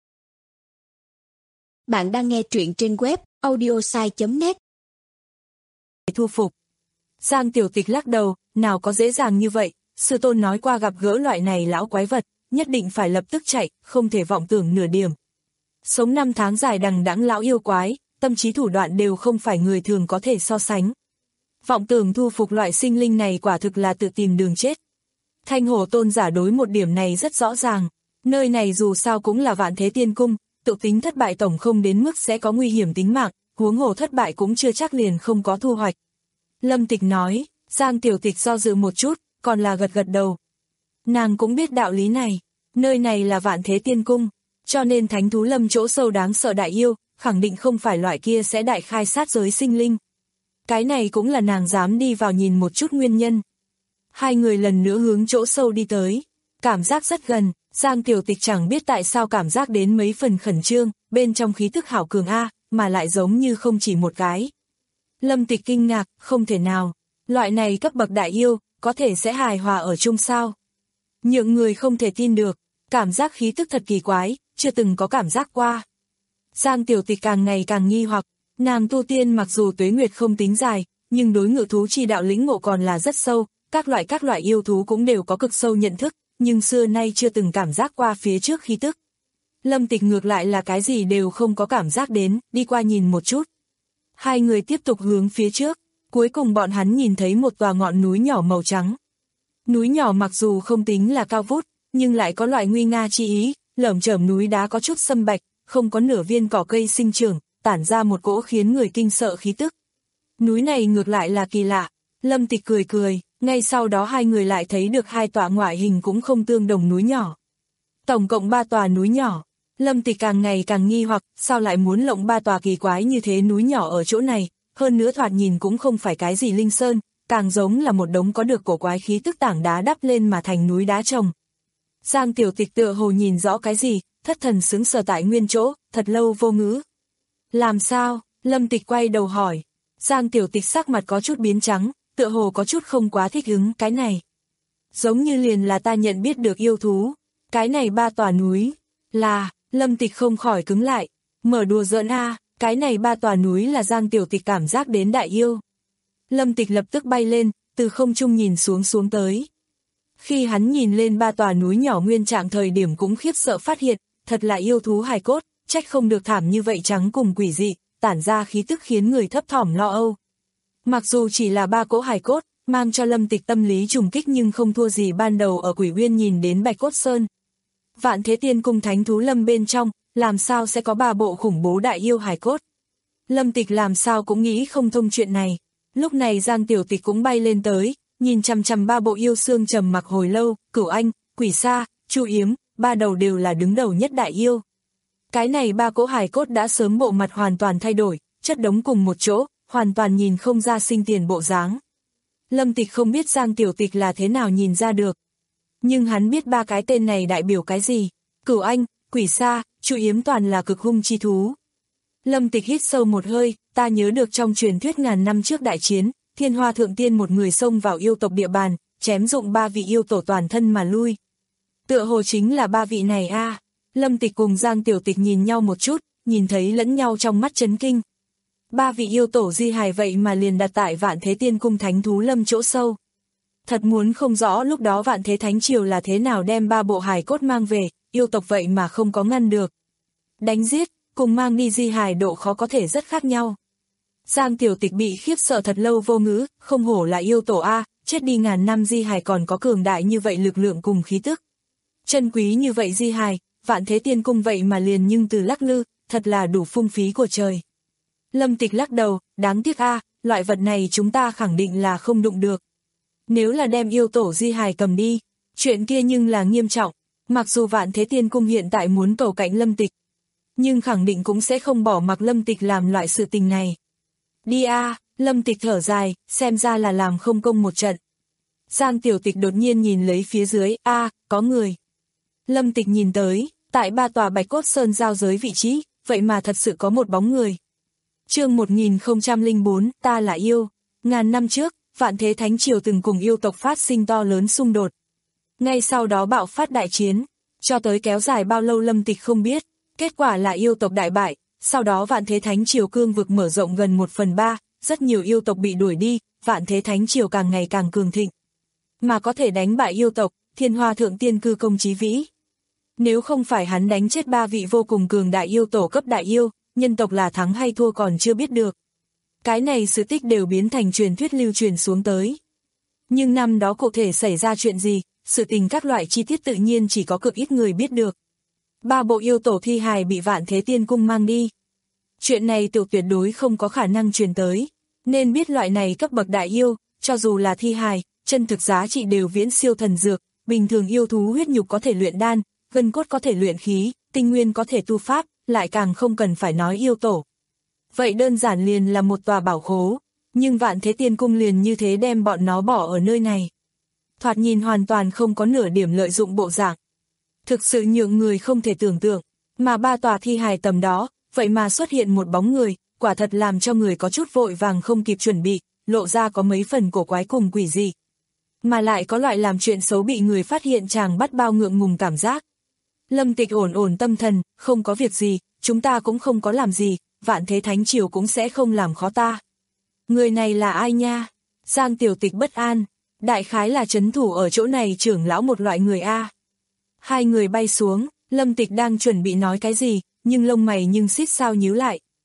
Bạn đang nghe truyện trên web audiosai chấm net. Thu phục. Giang Tiểu Tịch lắc đầu, nào có dễ dàng như vậy, sư tôn nói qua gặp gỡ loại này lão quái vật, nhất định phải lập tức chạy, không thể vọng tưởng nửa điểm. Sống năm tháng dài đằng đẵng lão yêu quái, tâm trí thủ đoạn đều không phải người thường có thể so sánh. Vọng tưởng thu phục loại sinh linh này quả thực là tự tìm đường chết. Thanh Hổ tôn giả đối một điểm này rất rõ ràng, nơi này dù sao cũng là Vạn Thế Tiên Cung, tự tính thất bại tổng không đến mức sẽ có nguy hiểm tính mạng, huống hồ thất bại cũng chưa chắc liền không có thu hoạch. Lâm Tịch nói, Giang Tiểu Tịch do dự một chút, còn là gật gật đầu. Nàng cũng biết đạo lý này, nơi này là Vạn Thế Tiên Cung, cho nên Thánh Thú Lâm chỗ sâu đáng sợ đại yêu, khẳng định không phải loại kia sẽ đại khai sát giới sinh linh. Cái này cũng là nàng dám đi vào nhìn một chút nguyên nhân. Hai người lần nữa hướng chỗ sâu đi tới, cảm giác rất gần, Giang Tiểu Tịch chẳng biết tại sao cảm giác đến mấy phần khẩn trương, bên trong khí tức hảo cường A, mà lại giống như không chỉ một cái. Lâm Tịch kinh ngạc, không thể nào, loại này cấp bậc đại yêu, có thể sẽ hài hòa ở chung sao. Những người không thể tin được, cảm giác khí tức thật kỳ quái, chưa từng có cảm giác qua. Giang Tiểu Tịch càng ngày càng nghi hoặc, nàng tu tiên mặc dù tuế nguyệt không tính dài, nhưng đối ngự thú chi đạo lĩnh ngộ còn là rất sâu, các loại các loại yêu thú cũng đều có cực sâu nhận thức, nhưng xưa nay chưa từng cảm giác qua phía trước khí tức. Lâm Tịch ngược lại là cái gì đều không có cảm giác đến, đi qua nhìn một chút. Hai người tiếp tục hướng phía trước, cuối cùng bọn hắn nhìn thấy một tòa ngọn núi nhỏ màu trắng. Núi nhỏ mặc dù không tính là cao vút, nhưng lại có loại nguy nga chi ý, lởm chởm núi đá có chút sâm bạch, không có nửa viên cỏ cây sinh trưởng, tản ra một cỗ khiến người kinh sợ khí tức. Núi này ngược lại là kỳ lạ, Lâm Tịch cười cười, ngay sau đó hai người lại thấy được hai tòa ngoại hình cũng không tương đồng núi nhỏ. Tổng cộng ba tòa núi nhỏ, Lâm Tịch càng ngày càng nghi hoặc, sao lại muốn lộng ba tòa kỳ quái như thế núi nhỏ ở chỗ này, hơn nữa thoạt nhìn cũng không phải cái gì linh sơn, càng giống là một đống có được cổ quái khí tức tảng đá đắp lên mà thành núi đá trồng. Giang Tiểu Tịch tựa hồ nhìn rõ cái gì, thất thần sững sờ tại nguyên chỗ, thật lâu vô ngữ. Làm sao? Lâm Tịch quay đầu hỏi. Giang Tiểu Tịch sắc mặt có chút biến trắng, tựa hồ có chút không quá thích ứng cái này. Giống như liền là ta nhận biết được yêu thú. Cái này ba tòa núi, là, Lâm Tịch không khỏi cứng lại. Mở đùa giỡn a, cái này ba tòa núi là Giang Tiểu Tịch cảm giác đến đại yêu. Lâm Tịch lập tức bay lên, từ không trung nhìn xuống xuống tới. Khi hắn nhìn lên ba tòa núi nhỏ nguyên trạng thời điểm cũng khiếp sợ phát hiện, thật là yêu thú hài cốt, trách không được thảm như vậy trắng cùng quỷ dị, tản ra khí tức khiến người thấp thỏm lo âu. Mặc dù chỉ là ba cỗ hài cốt, mang cho Lâm Tịch tâm lý trùng kích nhưng không thua gì ban đầu ở Quỷ Uyên nhìn đến Bạch Cốt Sơn. Vạn Thế Tiên Cung Thánh Thú Lâm bên trong, làm sao sẽ có ba bộ khủng bố đại yêu hài cốt. Lâm Tịch làm sao cũng nghĩ không thông chuyện này. Lúc này Giang Tiểu Tịch cũng bay lên tới, nhìn chằm chằm ba bộ yêu xương trầm mặc hồi lâu, Cửu Anh, Quỷ Sa, Chu Yếm, ba đầu đều là đứng đầu nhất đại yêu. Cái này ba cỗ hài cốt đã sớm bộ mặt hoàn toàn thay đổi, chất đống cùng một chỗ, hoàn toàn nhìn không ra sinh tiền bộ dáng. Lâm Tịch không biết Giang Tiểu Tịch là thế nào nhìn ra được. Nhưng hắn biết ba cái tên này đại biểu cái gì. Cửu Anh, Quỷ Sa, Chu Yếm toàn là cực hung chi thú. Lâm Tịch hít sâu một hơi, ta nhớ được trong truyền thuyết ngàn năm trước đại chiến, Thiên Hoa Thượng Tiên một người xông vào yêu tộc địa bàn, chém dụng ba vị yêu tổ toàn thân mà lui. Tựa hồ chính là ba vị này a. À. Lâm Tịch cùng Giang Tiểu Tịch nhìn nhau một chút, nhìn thấy lẫn nhau trong mắt chấn kinh. Ba vị yêu tổ di hài vậy mà liền đặt tại Vạn Thế Tiên Cung Thánh Thú Lâm chỗ sâu. Thật muốn không rõ lúc đó Vạn Thế Thánh Triều là thế nào đem ba bộ hài cốt mang về, yêu tộc vậy mà không có ngăn được. Đánh giết, cùng mang đi di hài độ khó có thể rất khác nhau. Giang Tiểu Tịch bị khiếp sợ thật lâu vô ngữ, không hổ là yêu tổ A, chết đi ngàn năm di hài còn có cường đại như vậy lực lượng cùng khí tức. Chân quý như vậy di hài, Vạn Thế Tiên Cung vậy mà liền nhưng từ lắc lư, thật là đủ phung phí của trời. Lâm Tịch lắc đầu, đáng tiếc A, loại vật này chúng ta khẳng định là không đụng được. Nếu là đem yêu tổ di hài cầm đi, chuyện kia nhưng là nghiêm trọng, mặc dù Vạn Thế Tiên Cung hiện tại muốn cầu cạnh Lâm Tịch, nhưng khẳng định cũng sẽ không bỏ mặc Lâm Tịch làm loại sự tình này. Đi a, Lâm Tịch thở dài, xem ra là làm không công một trận. Giang Tiểu Tịch đột nhiên nhìn lấy phía dưới, a, có người. Lâm Tịch nhìn tới, tại ba tòa Bạch Cốt Sơn giao giới vị trí, vậy mà thật sự có một bóng người. Chương một nghìn không trăm lẻ bốn, ta là yêu. Ngàn năm trước, Vạn Thế Thánh Triều từng cùng yêu tộc phát sinh to lớn xung đột. Ngay sau đó bạo phát đại chiến, cho tới kéo dài bao lâu Lâm Tịch không biết, kết quả là yêu tộc đại bại. Sau đó Vạn Thế Thánh Triều cương vực mở rộng gần một phần ba, rất nhiều yêu tộc bị đuổi đi, Vạn Thế Thánh Triều càng ngày càng cường thịnh. Mà có thể đánh bại yêu tộc, Thiên Hoa Thượng Tiên cư công chí vĩ. Nếu không phải hắn đánh chết ba vị vô cùng cường đại yêu tổ cấp đại yêu, nhân tộc là thắng hay thua còn chưa biết được. Cái này sự tích đều biến thành truyền thuyết lưu truyền xuống tới. Nhưng năm đó cụ thể xảy ra chuyện gì, sự tình các loại chi tiết tự nhiên chỉ có cực ít người biết được. Ba bộ yêu tổ thi hài bị Vạn Thế Tiên Cung mang đi. Chuyện này tự tuyệt đối không có khả năng truyền tới, nên biết loại này cấp bậc đại yêu, cho dù là thi hài, chân thực giá trị đều viễn siêu thần dược, bình thường yêu thú huyết nhục có thể luyện đan, gân cốt có thể luyện khí, tinh nguyên có thể tu pháp, lại càng không cần phải nói yêu tổ. Vậy đơn giản liền là một tòa bảo khố, nhưng Vạn Thế Tiên Cung liền như thế đem bọn nó bỏ ở nơi này. Thoạt nhìn hoàn toàn không có nửa điểm lợi dụng bộ dạng. Thực sự nhượng người không thể tưởng tượng, mà ba tòa thi hài tầm đó, vậy mà xuất hiện một bóng người, quả thật làm cho người có chút vội vàng không kịp chuẩn bị, lộ ra có mấy phần cổ quái cùng quỷ dị. Mà lại có loại làm chuyện xấu bị người phát hiện chàng bắt bao ngượng ngùng cảm giác. Lâm Tịch ổn ổn tâm thần, không có việc gì, chúng ta cũng không có làm gì, Vạn Thế Thánh Triều cũng sẽ không làm khó ta. Người này là ai nha? Giang Tiểu Tịch bất an, đại khái là trấn thủ ở chỗ này trưởng lão một loại người a. Hai người bay xuống, Lâm Tịch đang chuẩn bị nói cái gì, nhưng lông mày nhưng xít sao nhíu lại.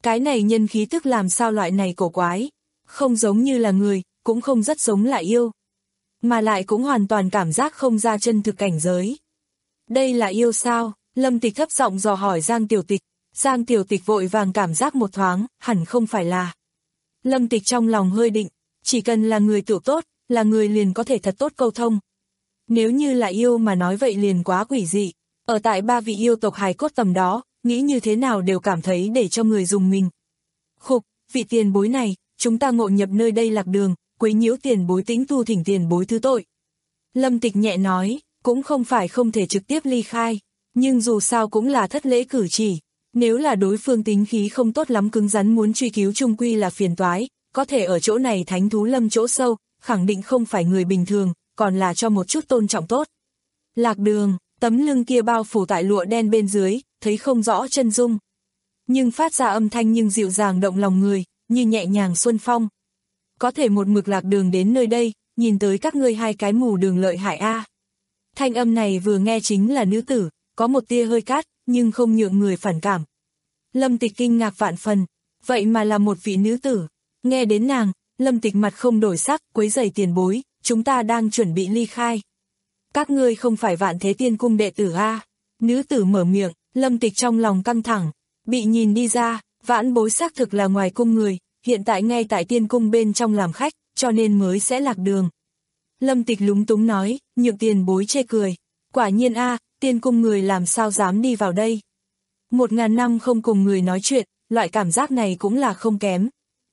Cái này nhân khí tức làm sao loại này cổ quái, không giống như là người, cũng không rất giống là yêu. Mà lại cũng hoàn toàn cảm giác không ra chân thực cảnh giới. Đây là yêu sao? Lâm Tịch thấp giọng dò hỏi Giang Tiểu Tịch. Giang Tiểu Tịch vội vàng cảm giác một thoáng, hẳn không phải là. Lâm Tịch trong lòng hơi định, chỉ cần là người tiểu tốt, là người liền có thể thật tốt câu thông. Nếu như là yêu mà nói vậy liền quá quỷ dị, ở tại ba vị yêu tộc hài cốt tầm đó, nghĩ như thế nào đều cảm thấy để cho người dùng mình. Khục, vị tiền bối này, chúng ta ngộ nhập nơi đây lạc đường, quấy nhiễu tiền bối tĩnh tu thỉnh tiền bối thứ tội. Lâm Tịch nhẹ nói, cũng không phải không thể trực tiếp ly khai, nhưng dù sao cũng là thất lễ cử chỉ. Nếu là đối phương tính khí không tốt lắm cứng rắn muốn truy cứu chung quy là phiền toái, có thể ở chỗ này thánh thú lâm chỗ sâu, khẳng định không phải người bình thường, còn là cho một chút tôn trọng tốt. Lạc đường, tấm lưng kia bao phủ tại lụa đen bên dưới, thấy không rõ chân dung. Nhưng phát ra âm thanh nhưng dịu dàng động lòng người, như nhẹ nhàng xuân phong. Có thể một mực lạc đường đến nơi đây, nhìn tới các ngươi hai cái mù đường lợi hại a. Thanh âm này vừa nghe chính là nữ tử, có một tia hơi cát, nhưng không nhượng người phản cảm. Lâm Tịch kinh ngạc vạn phần, vậy mà là một vị nữ tử. Nghe đến nàng, Lâm Tịch mặt không đổi sắc, quấy rầy tiền bối, chúng ta đang chuẩn bị ly khai. Các ngươi không phải Vạn Thế Tiên Cung đệ tử a? Nữ tử mở miệng, Lâm Tịch trong lòng căng thẳng, bị nhìn đi ra, vãn bối xác thực là ngoài cung người, hiện tại ngay tại tiên cung bên trong làm khách, cho nên mới sẽ lạc đường. Lâm Tịch lúng túng nói, nhượng tiền bối chê cười, quả nhiên a, tiên cung người làm sao dám đi vào đây. Một ngàn năm không cùng người nói chuyện, loại cảm giác này cũng là không kém.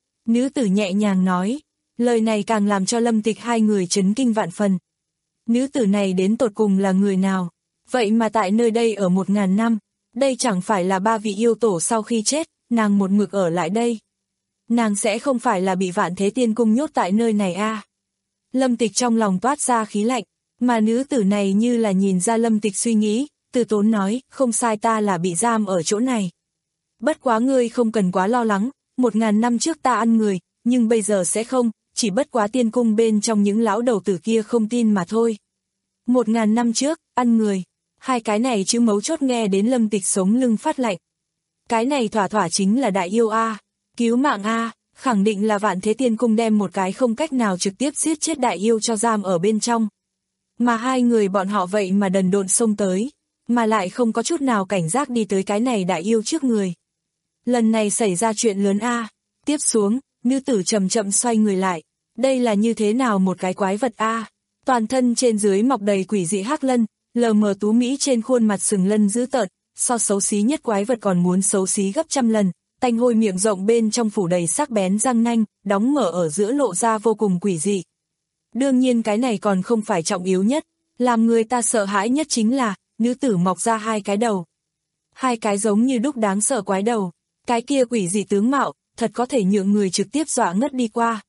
Nữ tử nhẹ nhàng nói, lời này càng làm cho Lâm Tịch hai người chấn kinh vạn phần. Nữ tử này đến tột cùng là người nào? Vậy mà tại nơi đây ở một ngàn năm, đây chẳng phải là ba vị yêu tổ sau khi chết, nàng một mực ở lại đây. Nàng sẽ không phải là bị Vạn Thế Tiên Cung nhốt tại nơi này a? Lâm Tịch trong lòng toát ra khí lạnh, mà nữ tử này như là nhìn ra Lâm Tịch suy nghĩ, từ tốn nói, không sai ta là bị giam ở chỗ này. Bất quá ngươi không cần quá lo lắng, một ngàn năm trước ta ăn người, nhưng bây giờ sẽ không, chỉ bất quá tiên cung bên trong những lão đầu tử kia không tin mà thôi. Một ngàn năm trước, ăn người, hai cái này chữ mấu chốt nghe đến Lâm Tịch sống lưng phát lạnh. Cái này thỏa thỏa chính là đại yêu a, cứu mạng a, khẳng định là Vạn Thế Tiên Cung đem một cái không cách nào trực tiếp giết chết đại yêu cho giam ở bên trong. Mà hai người bọn họ vậy mà đần độn xông tới, mà lại không có chút nào cảnh giác đi tới cái này đại yêu trước người. Lần này xảy ra chuyện lớn a. Tiếp xuống, nữ tử chậm chậm xoay người lại. Đây là như thế nào một cái quái vật a? Toàn thân trên dưới mọc đầy quỷ dị hắc lân, lờ mờ tú mỹ trên khuôn mặt sừng lân dữ tợn, so xấu xí nhất quái vật còn muốn xấu xí gấp trăm lần. Tanh hôi miệng rộng bên trong phủ đầy sắc bén răng nanh, đóng mở ở giữa lộ ra vô cùng quỷ dị. Đương nhiên cái này còn không phải trọng yếu nhất, làm người ta sợ hãi nhất chính là, nữ tử mọc ra hai cái đầu. Hai cái giống như đúc đáng sợ quái đầu, cái kia quỷ dị tướng mạo, thật có thể nhượng người trực tiếp dọa ngất đi qua.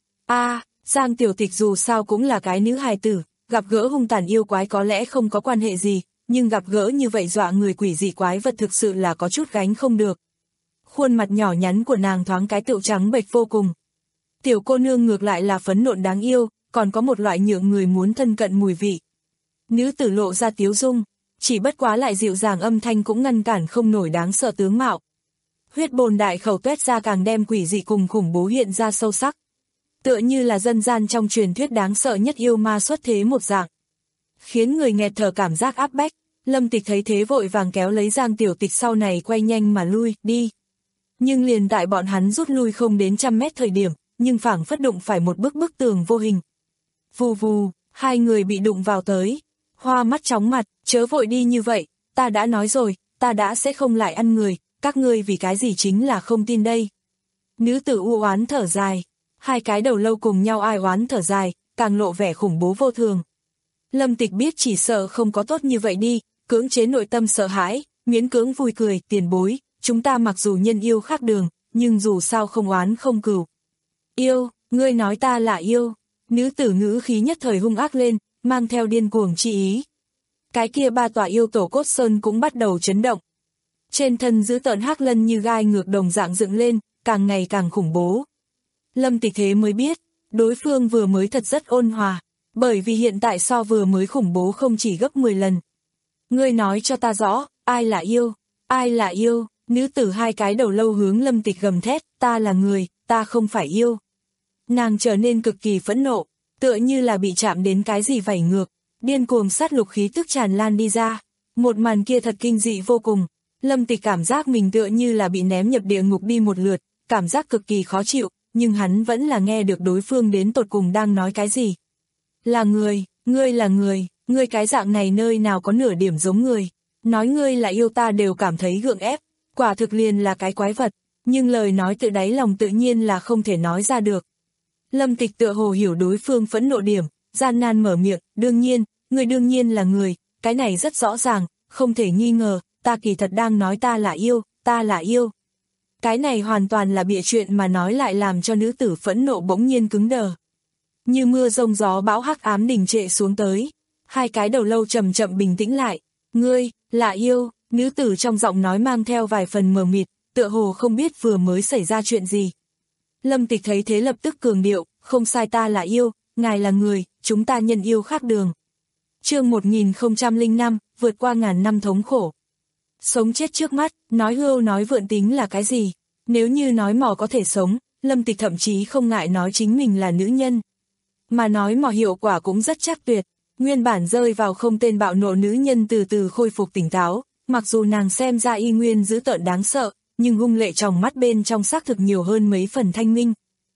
A, Giang Tiểu Tịch dù sao cũng là cái nữ hài tử, gặp gỡ hung tàn yêu quái có lẽ không có quan hệ gì, nhưng gặp gỡ như vậy dọa người quỷ dị quái vật thực sự là có chút gánh không được. Khuôn mặt nhỏ nhắn của nàng thoáng cái tựu trắng bệch vô cùng. Tiểu cô nương ngược lại là phấn nộn đáng yêu, còn có một loại nhượng người muốn thân cận mùi vị. Nữ tử lộ ra tiếu dung, chỉ bất quá lại dịu dàng âm thanh cũng ngăn cản không nổi đáng sợ tướng mạo. Huyết bồn đại khẩu tuét ra càng đem quỷ dị cùng khủng bố hiện ra sâu sắc. Tựa như là dân gian trong truyền thuyết đáng sợ nhất yêu ma xuất thế một dạng. Khiến người nghẹt thở cảm giác áp bách, Lâm Tịch thấy thế vội vàng kéo lấy Giang Tiểu Tịch sau này quay nhanh mà lui, đi. Nhưng liền tại bọn hắn rút lui không đến trăm mét thời điểm, nhưng phảng phất đụng phải một bức bức tường vô hình. Vù vù, hai người bị đụng vào tới. Hoa mắt chóng mặt, chớ vội đi như vậy, ta đã nói rồi, ta đã sẽ không lại ăn người, các ngươi vì cái gì chính là không tin đây. Nữ tử u oán thở dài, hai cái đầu lâu cùng nhau ai oán thở dài, càng lộ vẻ khủng bố vô thường. Lâm Tịch biết chỉ sợ không có tốt như vậy đi, cưỡng chế nội tâm sợ hãi, miễn cưỡng vui cười, tiền bối, chúng ta mặc dù nhân yêu khác đường, nhưng dù sao không oán không cừu. Yêu, ngươi nói ta là yêu, nữ tử ngữ khí nhất thời hung ác lên, mang theo điên cuồng chi ý. Cái kia ba tòa yêu tổ cốt sơn cũng bắt đầu chấn động. Trên thân giữ tợn hắc lân như gai ngược đồng dạng dựng lên, càng ngày càng khủng bố. Lâm Tịch thế mới biết, đối phương vừa mới thật rất ôn hòa, bởi vì hiện tại so vừa mới khủng bố không chỉ gấp mười lần. Ngươi nói cho ta rõ, ai là yêu, ai là yêu, Nữ tử hai cái đầu lâu hướng Lâm Tịch gầm thét, ta là người, ta không phải yêu. Nàng trở nên cực kỳ phẫn nộ, tựa như là bị chạm đến cái gì vảy ngược, điên cuồng sát lục khí tức tràn lan đi ra. Một màn kia thật kinh dị vô cùng, Lâm Tịch cảm giác mình tựa như là bị ném nhập địa ngục đi một lượt, cảm giác cực kỳ khó chịu, nhưng hắn vẫn là nghe được đối phương đến tột cùng đang nói cái gì. Là người, ngươi là người, ngươi cái dạng này nơi nào có nửa điểm giống người, nói ngươi là yêu ta đều cảm thấy gượng ép, quả thực liền là cái quái vật, nhưng lời nói tự đáy lòng tự nhiên là không thể nói ra được. Lâm Tịch tựa hồ hiểu đối phương phẫn nộ điểm, gian nan mở miệng, đương nhiên, người đương nhiên là người, cái này rất rõ ràng, không thể nghi ngờ, ta kỳ thật đang nói ta là yêu, ta là yêu. Cái này hoàn toàn là bịa chuyện mà nói lại làm cho nữ tử phẫn nộ bỗng nhiên cứng đờ. Như mưa rông gió bão hắc ám đình trệ xuống tới, hai cái đầu lâu chậm chậm bình tĩnh lại, ngươi, là yêu, nữ tử trong giọng nói mang theo vài phần mờ mịt, tựa hồ không biết vừa mới xảy ra chuyện gì. Lâm Tịch thấy thế lập tức cường điệu, không sai ta là yêu, ngài là người, chúng ta nhân yêu khác đường. Chương một nghìn không trăm lẻ năm, vượt qua ngàn năm thống khổ. Sống chết trước mắt, nói hưu nói vượn tính là cái gì? Nếu như nói mò có thể sống, Lâm Tịch thậm chí không ngại nói chính mình là nữ nhân. Mà nói mò hiệu quả cũng rất chắc tuyệt, nguyên bản rơi vào không tên bạo nộ nữ nhân từ từ khôi phục tỉnh táo, mặc dù nàng xem ra y nguyên dữ tợn đáng sợ, nhưng hung lệ trong mắt bên trong xác thực nhiều hơn mấy phần thanh minh.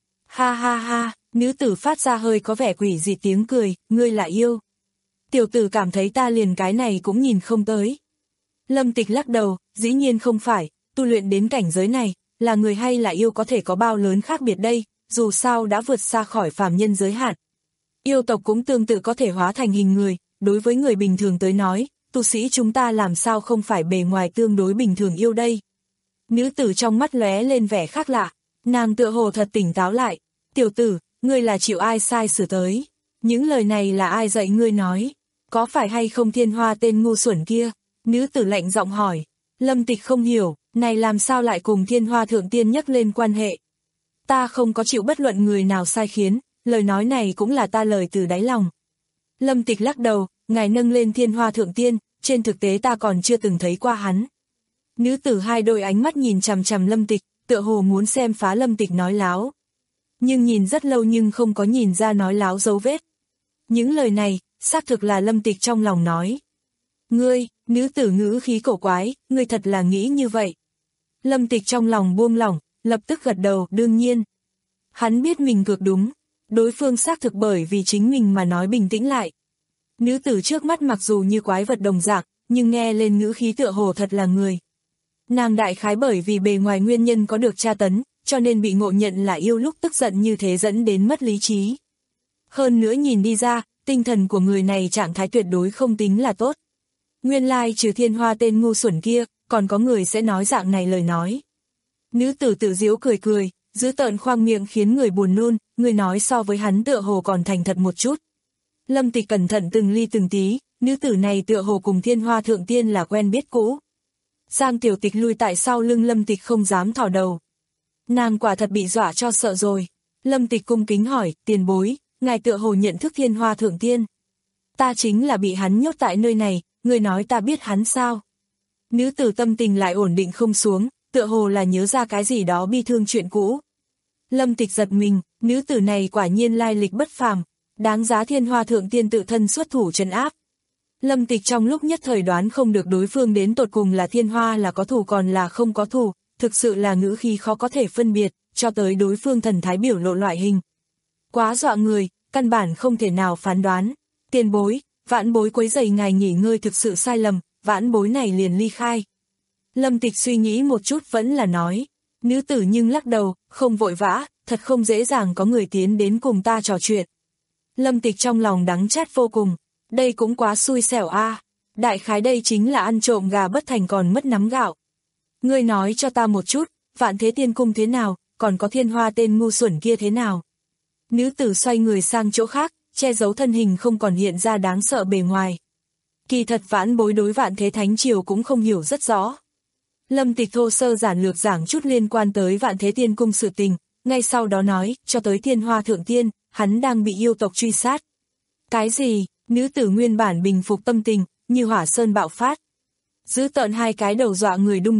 Ha ha ha, nữ tử phát ra hơi có vẻ quỷ dị tiếng cười, ngươi là yêu. Tiểu tử cảm thấy ta liền cái này cũng nhìn không tới. Lâm Tịch lắc đầu, dĩ nhiên không phải, tu luyện đến cảnh giới này, là người hay là yêu có thể có bao lớn khác biệt đây, dù sao đã vượt xa khỏi phàm nhân giới hạn. Yêu tộc cũng tương tự có thể hóa thành hình người, đối với người bình thường tới nói, tu sĩ chúng ta làm sao không phải bề ngoài tương đối bình thường yêu đây. Nữ tử trong mắt lóe lên vẻ khác lạ, nàng tựa hồ thật tỉnh táo lại, tiểu tử, ngươi là chịu ai sai xử tới, những lời này là ai dạy ngươi nói, có phải hay không Thiên Hoa tên ngu xuẩn kia, nữ tử lạnh giọng hỏi, Lâm Tịch không hiểu, này làm sao lại cùng Thiên Hoa thượng tiên nhắc lên quan hệ. Ta không có chịu bất luận người nào sai khiến, lời nói này cũng là ta lời từ đáy lòng. Lâm Tịch lắc đầu, ngài nâng lên Thiên Hoa thượng tiên, trên thực tế ta còn chưa từng thấy qua hắn. Nữ tử hai đôi ánh mắt nhìn chằm chằm Lâm Tịch, tựa hồ muốn xem phá Lâm Tịch nói láo. Nhưng nhìn rất lâu nhưng không có nhìn ra nói láo dấu vết. Những lời này, xác thực là Lâm Tịch trong lòng nói. Ngươi, nữ tử ngữ khí cổ quái, ngươi thật là nghĩ như vậy. Lâm Tịch trong lòng buông lỏng, lập tức gật đầu, đương nhiên. Hắn biết mình cược đúng, đối phương xác thực bởi vì chính mình mà nói bình tĩnh lại. Nữ tử trước mắt mặc dù như quái vật đồng dạng, nhưng nghe lên ngữ khí tựa hồ thật là người. Nàng đại khái bởi vì bề ngoài nguyên nhân có được tra tấn, cho nên bị ngộ nhận là yêu lúc tức giận như thế dẫn đến mất lý trí. Hơn nữa nhìn đi ra, tinh thần của người này trạng thái tuyệt đối không tính là tốt. Nguyên lai trừ Thiên Hoa tên ngu xuẩn kia, còn có người sẽ nói dạng này lời nói. Nữ tử tự giễu cười cười, giữ tợn khoang miệng khiến người buồn nôn, người nói so với hắn tựa hồ còn thành thật một chút. Lâm Tịch cẩn thận từng ly từng tí, nữ tử này tựa hồ cùng Thiên Hoa thượng tiên là quen biết cũ. Giang Tiểu Tịch lui tại sau lưng Lâm Tịch không dám thò đầu. Nàng quả thật bị dọa cho sợ rồi. Lâm Tịch cung kính hỏi, tiền bối, ngài tựa hồ nhận thức Thiên Hoa thượng tiên. Ta chính là bị hắn nhốt tại nơi này, người nói ta biết hắn sao. Nữ tử tâm tình lại ổn định không xuống, tựa hồ là nhớ ra cái gì đó bi thương chuyện cũ. Lâm Tịch giật mình, nữ tử này quả nhiên lai lịch bất phàm, đáng giá Thiên Hoa thượng tiên tự thân xuất thủ trấn áp. Lâm Tịch trong lúc nhất thời đoán không được đối phương đến tột cùng là Thiên Hoa là có thù còn là không có thù, thực sự là ngữ khí khó có thể phân biệt, cho tới đối phương thần thái biểu lộ loại hình. Quá dọa người, căn bản không thể nào phán đoán. Tiền bối, vãn bối quấy rầy ngài nghỉ ngơi thực sự sai lầm, vãn bối này liền ly khai. Lâm Tịch suy nghĩ một chút vẫn là nói. Nữ tử nhưng lắc đầu, không vội vã, thật không dễ dàng có người tiến đến cùng ta trò chuyện. Lâm Tịch trong lòng đắng chát vô cùng. Đây cũng quá xui xẻo a. À. Đại khái đây chính là ăn trộm gà bất thành còn mất nắm gạo. Ngươi nói cho ta một chút, Vạn Thế Tiên Cung thế nào, còn có Thiên Hoa tên ngu xuẩn kia thế nào. Nữ tử xoay người sang chỗ khác, che giấu thân hình không còn hiện ra đáng sợ bề ngoài. Kỳ thật vãn bối đối Vạn Thế Thánh Triều cũng không hiểu rất rõ. Lâm Tịch thô sơ giản lược giảng chút liên quan tới Vạn Thế Tiên Cung sự tình, ngay sau đó nói, cho tới Thiên Hoa thượng tiên, hắn đang bị yêu tộc truy sát. Cái gì? Nữ tử nguyên bản bình phục tâm tình, như hỏa sơn bạo phát. Giữ tợn hai cái đầu dọa người đung đưa,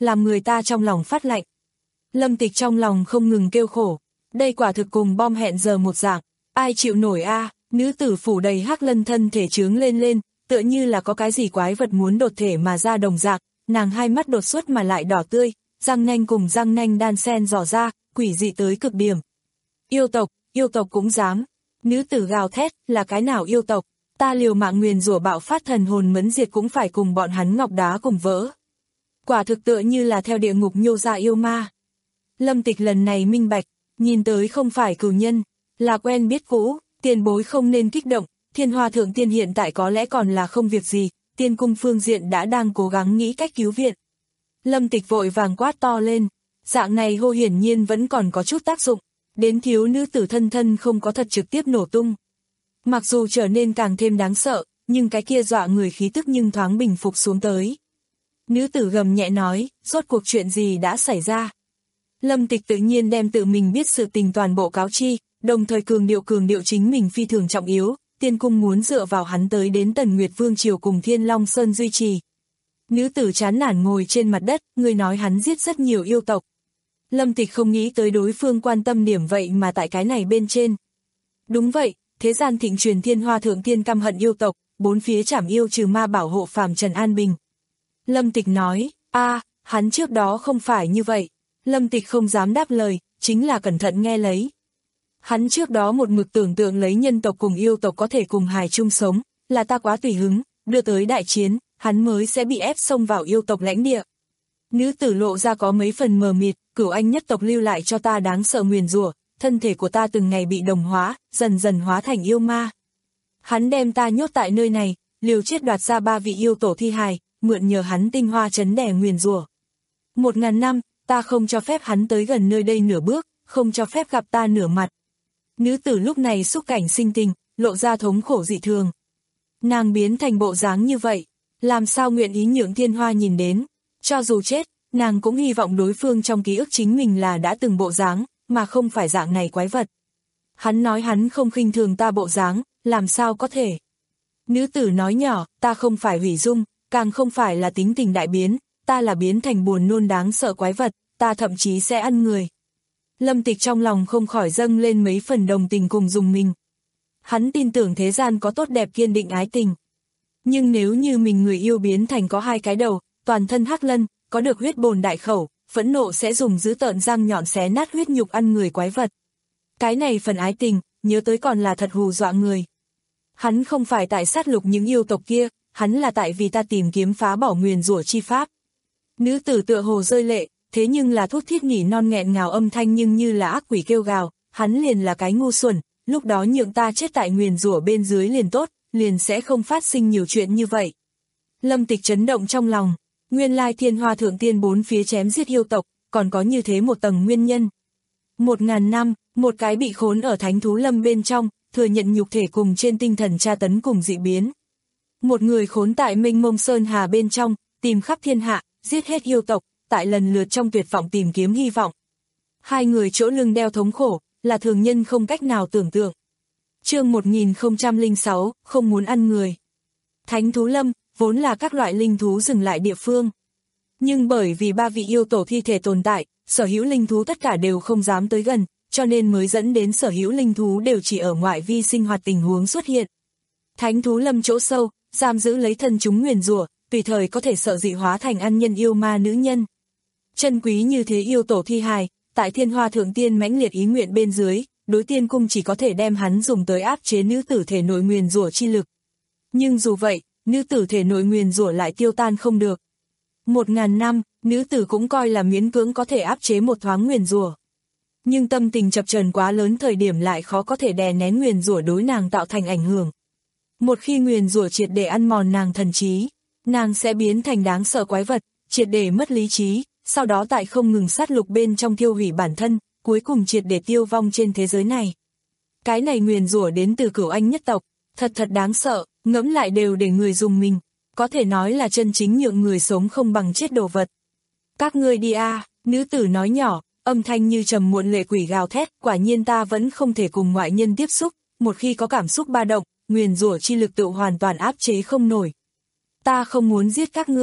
làm người ta trong lòng phát lạnh. Lâm Tịch trong lòng không ngừng kêu khổ, đây quả thực cùng bom hẹn giờ một dạng, ai chịu nổi a? Nữ tử phủ đầy hắc lân thân thể trướng lên lên, tựa như là có cái gì quái vật muốn đột thể mà ra đồng dạng, nàng hai mắt đột xuất mà lại đỏ tươi, răng nanh cùng răng nanh đan sen dò ra, quỷ dị tới cực điểm. Yêu tộc, yêu tộc cũng dám. Nữ tử gào thét, là cái nào yêu tộc? Ta liều mạng nguyền rủa bạo phát thần hồn mẫn diệt cũng phải cùng bọn hắn ngọc đá cùng vỡ. Quả thực tựa như là theo địa ngục nhô ra yêu ma. Lâm Tịch lần này minh bạch, nhìn tới không phải cửu nhân, là quen biết cũ, tiền bối không nên kích động, Thiên Hoa Thượng Tiên hiện tại có lẽ còn là không việc gì, tiên cung phương diện đã đang cố gắng nghĩ cách cứu viện. Lâm Tịch vội vàng quát to lên, dạng này hô hiển nhiên vẫn còn có chút tác dụng, đến thiếu nữ tử thân thân không có thật trực tiếp nổ tung. Mặc dù trở nên càng thêm đáng sợ, nhưng cái kia dọa người khí tức nhưng thoáng bình phục xuống tới. Nữ tử gầm nhẹ nói, rốt cuộc chuyện gì đã xảy ra. Lâm Tịch tự nhiên đem tự mình biết sự tình toàn bộ cáo chi, đồng thời cường điệu cường điệu chính mình phi thường trọng yếu, tiên cung muốn dựa vào hắn tới đến Tần Nguyệt Vương Triều cùng Thiên Long Sơn duy trì. Nữ tử chán nản ngồi trên mặt đất, người nói hắn giết rất nhiều yêu tộc. Lâm Tịch không nghĩ tới đối phương quan tâm điểm vậy mà tại cái này bên trên. Đúng vậy, thế gian thịnh truyền Thiên Hoa Thượng Tiên căm hận yêu tộc, bốn phía trảm yêu trừ ma bảo hộ phàm trần an bình. Lâm Tịch nói, a, hắn trước đó không phải như vậy. Lâm Tịch không dám đáp lời, chính là cẩn thận nghe lấy. Hắn trước đó một mực tưởng tượng lấy nhân tộc cùng yêu tộc có thể cùng hài chung sống, là ta quá tùy hứng, đưa tới đại chiến, hắn mới sẽ bị ép xông vào yêu tộc lãnh địa. Nữ tử lộ ra có mấy phần mờ mịt, Cửu Anh nhất tộc lưu lại cho ta đáng sợ nguyền rủa, thân thể của ta từng ngày bị đồng hóa, dần dần hóa thành yêu ma. Hắn đem ta nhốt tại nơi này, liều chết đoạt ra ba vị yêu tổ thi hài, mượn nhờ hắn tinh hoa chấn đè nguyền rủa. Một ngàn năm, ta không cho phép hắn tới gần nơi đây nửa bước, không cho phép gặp ta nửa mặt. Nữ tử lúc này xúc cảnh sinh tình, lộ ra thống khổ dị thường. Nàng biến thành bộ dáng như vậy, làm sao nguyện ý nhượng Thiên Hoa nhìn đến, cho dù chết, nàng cũng hy vọng đối phương trong ký ức chính mình là đã từng bộ dáng, mà không phải dạng này quái vật. Hắn nói hắn không khinh thường ta bộ dáng, làm sao có thể. Nữ tử nói nhỏ, ta không phải hủy dung, càng không phải là tính tình đại biến, ta là biến thành buồn nôn đáng sợ quái vật, ta thậm chí sẽ ăn người. Lâm Tịch trong lòng không khỏi dâng lên mấy phần đồng tình cùng dùng mình. Hắn tin tưởng thế gian có tốt đẹp kiên định ái tình. Nhưng nếu như mình người yêu biến thành có hai cái đầu, toàn thân hắc lân, có được huyết bồn đại khẩu, phẫn nộ sẽ dùng dữ tợn răng nhọn xé nát huyết nhục ăn người quái vật. Cái này phần ái tình, nhớ tới còn là thật hù dọa người. Hắn không phải tại sát lục những yêu tộc kia, hắn là tại vì ta tìm kiếm phá bỏ nguyền rủa chi pháp. Nữ tử tựa hồ rơi lệ, thế nhưng là thút thít nhỉ non nghẹn ngào âm thanh nhưng như là ác quỷ kêu gào, hắn liền là cái ngu xuẩn, lúc đó nhượng ta chết tại nguyền rủa bên dưới liền tốt, liền sẽ không phát sinh nhiều chuyện như vậy. Lâm Tịch chấn động trong lòng, nguyên lai Thiên Hoa Thượng Tiên bốn phía chém giết yêu tộc, còn có như thế một tầng nguyên nhân. Một ngàn năm, một cái bị khốn ở thánh thú lâm bên trong, thừa nhận nhục thể cùng trên tinh thần tra tấn cùng dị biến. Một người khốn tại mênh mông sơn hà bên trong, tìm khắp thiên hạ, giết hết yêu tộc, tại lần lượt trong tuyệt vọng tìm kiếm hy vọng. Hai người chỗ lưng đeo thống khổ, là thường nhân không cách nào tưởng tượng. Chương một nghìn không trăm lẻ sáu, không muốn ăn người. Thánh thú lâm, vốn là các loại linh thú dừng lại địa phương. Nhưng bởi vì ba vị yêu tổ thi thể tồn tại, sở hữu linh thú tất cả đều không dám tới gần, cho nên mới dẫn đến sở hữu linh thú đều chỉ ở ngoại vi sinh hoạt tình huống xuất hiện. Thánh thú lâm chỗ sâu, giam giữ lấy thân chúng nguyền rủa, tùy thời có thể sợ dị hóa thành ăn nhân yêu ma nữ nhân. Chân quý như thế yêu tổ thi hài, tại Thiên Hoa Thượng Tiên mãnh liệt ý nguyện bên dưới, đối tiên cung chỉ có thể đem hắn dùng tới áp chế nữ tử thể nội nguyền rủa chi lực. Nhưng dù vậy, nữ tử thể nội nguyền rủa lại tiêu tan không được. Một ngàn năm, nữ tử cũng coi là miễn cưỡng có thể áp chế một thoáng nguyền rủa. Nhưng tâm tình chập chờn quá lớn thời điểm lại khó có thể đè nén nguyền rủa đối nàng tạo thành ảnh hưởng. Một khi nguyền rủa triệt để ăn mòn nàng thần trí, nàng sẽ biến thành đáng sợ quái vật, triệt để mất lý trí, sau đó tại không ngừng sát lục bên trong tiêu hủy bản thân, cuối cùng triệt để tiêu vong trên thế giới này. Cái này nguyền rủa đến từ Cửu Anh nhất tộc, thật thật đáng sợ, ngẫm lại đều để người dùng mình, có thể nói là chân chính nhượng người sống không bằng chết đồ vật. Các ngươi đi a, à, nữ tử nói nhỏ, âm thanh như trầm muộn lệ quỷ gào thét, quả nhiên ta vẫn không thể cùng ngoại nhân tiếp xúc, một khi có cảm xúc ba động, nguyền rủa chi lực tự hoàn toàn áp chế không nổi. Ta không muốn giết các ngươi.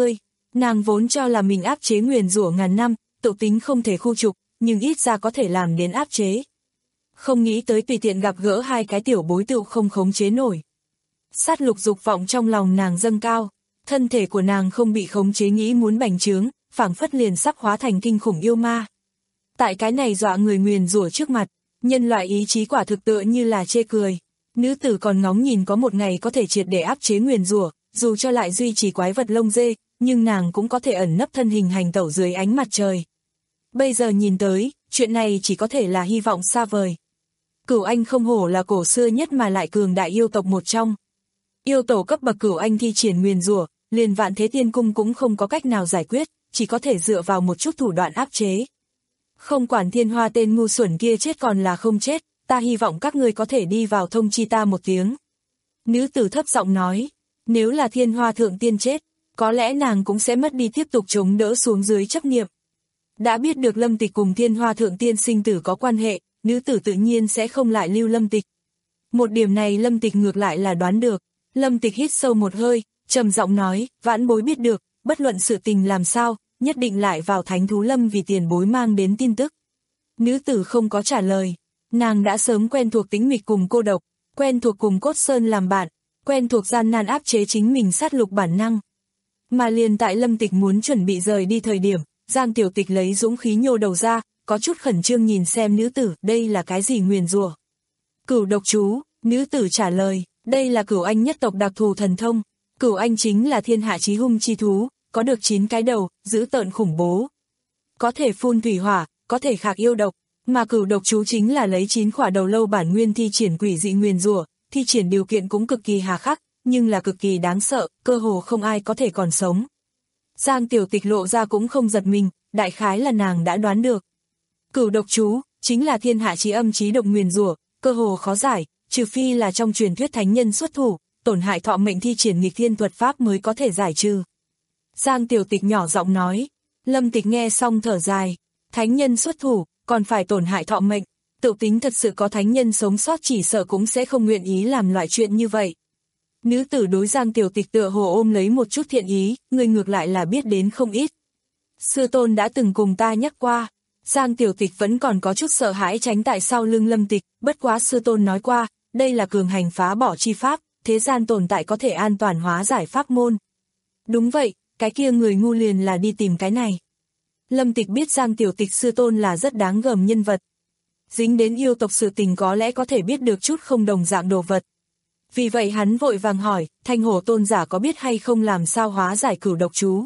Nàng vốn cho là mình áp chế nguyền rủa ngàn năm, tự tính không thể khu trục, nhưng ít ra có thể làm đến áp chế. Không nghĩ tới tùy tiện gặp gỡ hai cái tiểu bối tựu không khống chế nổi. Sát lục dục vọng trong lòng nàng dâng cao, thân thể của nàng không bị khống chế nghĩ muốn bành trướng, phảng phất liền sắp hóa thành kinh khủng yêu ma. Tại cái này dọa người nguyền rủa trước mặt, nhân loại ý chí quả thực tựa như là chê cười. Nữ tử còn ngóng nhìn có một ngày có thể triệt để áp chế nguyền rủa, dù cho lại duy trì quái vật lông dê, nhưng nàng cũng có thể ẩn nấp thân hình hành tẩu dưới ánh mặt trời. Bây giờ nhìn tới, chuyện này chỉ có thể là hy vọng xa vời. Cửu Anh không hổ là cổ xưa nhất mà lại cường đại yêu tộc một trong. Yêu tổ cấp bậc Cửu Anh thi triển nguyền rủa, liền Vạn Thế Tiên Cung cũng không có cách nào giải quyết, chỉ có thể dựa vào một chút thủ đoạn áp chế. Không quản Thiên Hoa tên ngu xuẩn kia chết còn là không chết, ta hy vọng các ngươi có thể đi vào thông chi ta một tiếng. Nữ tử thấp giọng nói, nếu là Thiên Hoa thượng tiên chết, có lẽ nàng cũng sẽ mất đi tiếp tục chống đỡ xuống dưới chấp niệm. Đã biết được Lâm Tịch cùng Thiên Hoa thượng tiên sinh tử có quan hệ, nữ tử tự nhiên sẽ không lại lưu Lâm Tịch. Một điểm này Lâm Tịch ngược lại là đoán được. Lâm Tịch hít sâu một hơi, trầm giọng nói, vãn bối biết được, bất luận sự tình làm sao, nhất định lại vào Thánh Thú Lâm vì tiền bối mang đến tin tức. Nữ tử không có trả lời, nàng đã sớm quen thuộc tính mịch cùng cô độc, quen thuộc cùng cốt sơn làm bạn, quen thuộc gian nan áp chế chính mình sát lục bản năng. Mà liền tại Lâm Tịch muốn chuẩn bị rời đi thời điểm, Giang Tiểu Tịch lấy dũng khí nhô đầu ra, có chút khẩn trương nhìn xem nữ tử, đây là cái gì nguyền rủa? Cửu độc chú, nữ tử trả lời, đây là Cửu Anh nhất tộc đặc thù thần thông. Cửu Anh chính là thiên hạ chí hung chi thú, có được chín cái đầu, dữ tợn khủng bố. Có thể phun thủy hỏa, có thể khạc yêu độc, mà cửu độc chú chính là lấy chín khỏa đầu lâu bản nguyên thi triển quỷ dị nguyền rủa, thi triển điều kiện cũng cực kỳ hà khắc, nhưng là cực kỳ đáng sợ, cơ hồ không ai có thể còn sống. Giang Tiểu Tịch lộ ra cũng không giật mình, đại khái là nàng đã đoán được. Cửu độc chú, chính là thiên hạ chí âm chí độc nguyền rủa, cơ hồ khó giải, trừ phi là trong truyền thuyết thánh nhân xuất thủ, tổn hại thọ mệnh thi triển nghịch thiên thuật pháp mới có thể giải trừ. Giang Tiểu Tịch nhỏ giọng nói, Lâm Tịch nghe xong thở dài, thánh nhân xuất thủ, còn phải tổn hại thọ mệnh, tự tính thật sự có thánh nhân sống sót chỉ sợ cũng sẽ không nguyện ý làm loại chuyện như vậy. Nữ tử đối Giang Tiểu Tịch tựa hồ ôm lấy một chút thiện ý, người ngược lại là biết đến không ít. Sư tôn đã từng cùng ta nhắc qua, Giang Tiểu Tịch vẫn còn có chút sợ hãi tránh tại sau lưng Lâm Tịch, bất quá sư tôn nói qua, đây là cường hành phá bỏ chi pháp, thế gian tồn tại có thể an toàn hóa giải pháp môn. Đúng vậy, cái kia người ngu liền là đi tìm cái này. Lâm Tịch biết Giang Tiểu Tịch sư tôn là rất đáng gờm nhân vật. Dính đến yêu tộc sự tình có lẽ có thể biết được chút không đồng dạng đồ vật. Vì vậy hắn vội vàng hỏi, Thanh Hổ tôn giả có biết hay không làm sao hóa giải cửu độc chú?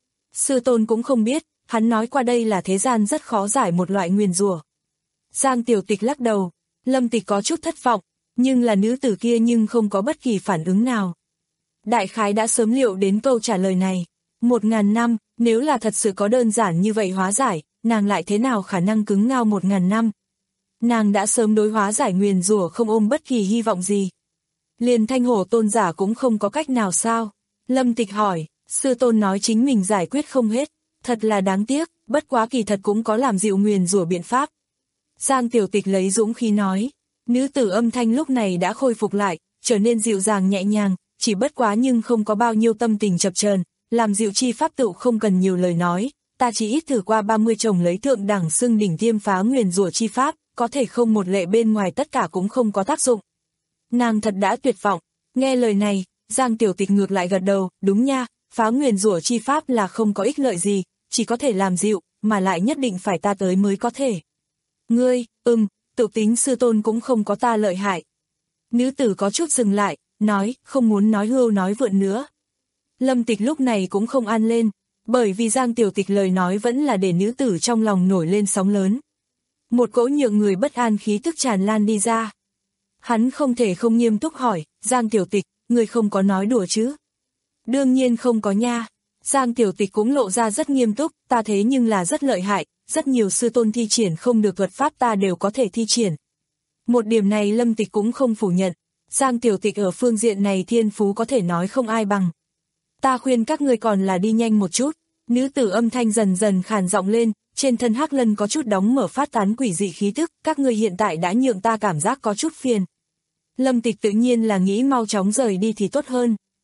Sư tôn cũng không biết, hắn nói qua đây là thế gian rất khó giải một loại nguyền rủa. Giang Tiểu Tịch lắc đầu, Lâm Tịch có chút thất vọng, nhưng là nữ tử kia nhưng không có bất kỳ phản ứng nào. Đại khái đã sớm liệu đến câu trả lời này. Một ngàn năm, nếu là thật sự có đơn giản như vậy hóa giải, nàng lại thế nào khả năng cứng ngao một ngàn năm? Nàng đã sớm đối hóa giải nguyền rủa không ôm bất kỳ hy vọng gì. Liền Thanh Hổ tôn giả cũng không có cách nào sao? Lâm Tịch hỏi, sư tôn nói chính mình giải quyết không hết, thật là đáng tiếc, bất quá kỳ thật cũng có làm dịu nguyền rủa biện pháp. Giang Tiểu Tịch lấy dũng khí nói, nữ tử âm thanh lúc này đã khôi phục lại, trở nên dịu dàng nhẹ nhàng, chỉ bất quá nhưng không có bao nhiêu tâm tình chập chờn, làm dịu chi pháp tựu không cần nhiều lời nói, ta chỉ ít thử qua ba mươi chồng lấy thượng đẳng xưng đỉnh tiêm phá nguyền rủa chi pháp, có thể không một lệ bên ngoài tất cả cũng không có tác dụng. Nàng thật đã tuyệt vọng, nghe lời này, Giang Tiểu Tịch ngược lại gật đầu, đúng nha, phá nguyền rủa chi pháp là không có ích lợi gì, chỉ có thể làm dịu, mà lại nhất định phải ta tới mới có thể. Ngươi, ừm, tự tính sư tôn cũng không có ta lợi hại. Nữ tử có chút dừng lại, nói, không muốn nói hưu nói vượn nữa. Lâm Tịch lúc này cũng không an lên, bởi vì Giang Tiểu Tịch lời nói vẫn là để nữ tử trong lòng nổi lên sóng lớn. Một cỗ nhượng người bất an khí tức tràn lan đi ra. Hắn không thể không nghiêm túc hỏi, Giang Tiểu Tịch, người không có nói đùa chứ? Đương nhiên không có nha. Giang Tiểu Tịch cũng lộ ra rất nghiêm túc, ta thế nhưng là rất lợi hại, rất nhiều sư tôn thi triển không được thuật pháp ta đều có thể thi triển. Một điểm này Lâm Tịch cũng không phủ nhận, Giang Tiểu Tịch ở phương diện này thiên phú có thể nói không ai bằng. Ta khuyên các ngươi còn là đi nhanh một chút, nữ tử âm thanh dần dần khàn giọng lên, trên thân Hắc Lân có chút đóng mở phát tán quỷ dị khí tức, các ngươi hiện tại đã nhượng ta cảm giác có chút phiền. Lâm Tịch tự nhiên là nghĩ mau chóng rời đi thì tốt hơn.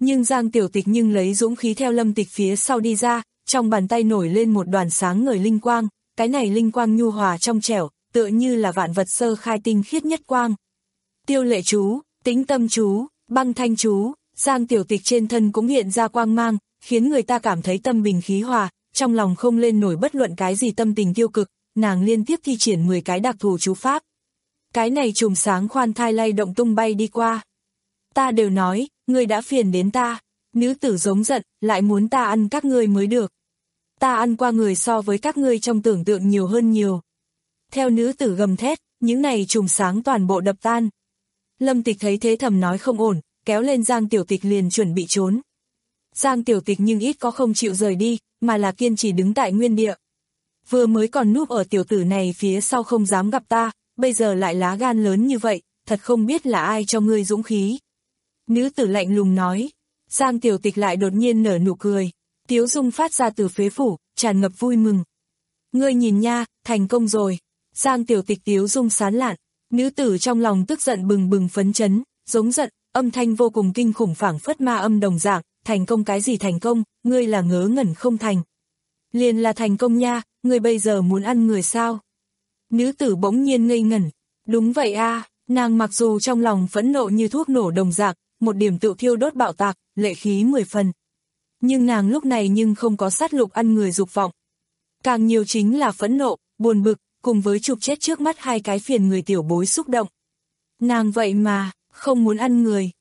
Nhưng Giang Tiểu Tịch nhưng lấy dũng khí theo Lâm Tịch phía sau đi ra, trong bàn tay nổi lên một đoàn sáng ngời linh quang, cái này linh quang nhu hòa trong trẻo, tựa như là vạn vật sơ khai tinh khiết nhất quang. Tiêu lệ chú, tĩnh tâm chú, băng thanh chú, Giang Tiểu Tịch trên thân cũng hiện ra quang mang, khiến người ta cảm thấy tâm bình khí hòa, trong lòng không lên nổi bất luận cái gì tâm tình tiêu cực, nàng liên tiếp thi triển mười cái đặc thù chú pháp. Cái này chùm sáng khoan thai lay động tung bay đi qua. Ta đều nói, ngươi đã phiền đến ta, nữ tử giống giận, lại muốn ta ăn các ngươi mới được. Ta ăn qua người so với các ngươi trong tưởng tượng nhiều hơn nhiều. Theo nữ tử gầm thét, những này chùm sáng toàn bộ đập tan. Lâm Tịch thấy thế thầm nói không ổn, kéo lên Giang Tiểu Tịch liền chuẩn bị trốn. Giang Tiểu Tịch nhưng ít có không chịu rời đi, mà là kiên trì đứng tại nguyên địa. Vừa mới còn núp ở tiểu tử này phía sau không dám gặp ta, bây giờ lại lá gan lớn như vậy, thật không biết là ai cho ngươi dũng khí. Nữ tử lạnh lùng nói. Giang Tiểu Tịch lại đột nhiên nở nụ cười, tiếu dung phát ra từ phế phủ, tràn ngập vui mừng. Ngươi nhìn nha, thành công rồi. Giang Tiểu Tịch tiếu dung sán lạn, nữ tử trong lòng tức giận bừng bừng phấn chấn, giống giận, âm thanh vô cùng kinh khủng phảng phất ma âm đồng dạng, thành công cái gì thành công, ngươi là ngớ ngẩn không thành. Liền là thành công nha, ngươi bây giờ muốn ăn người sao? Nữ tử bỗng nhiên ngây ngẩn, đúng vậy a, nàng mặc dù trong lòng phẫn nộ như thuốc nổ đồng dạng, một điểm tự thiêu đốt bạo tạc, lệ khí mười phần. Nhưng nàng lúc này nhưng không có sát lục ăn người dục vọng. Càng nhiều chính là phẫn nộ, buồn bực, cùng với chụp chết trước mắt hai cái phiền người tiểu bối xúc động. Nàng vậy mà, không muốn ăn người.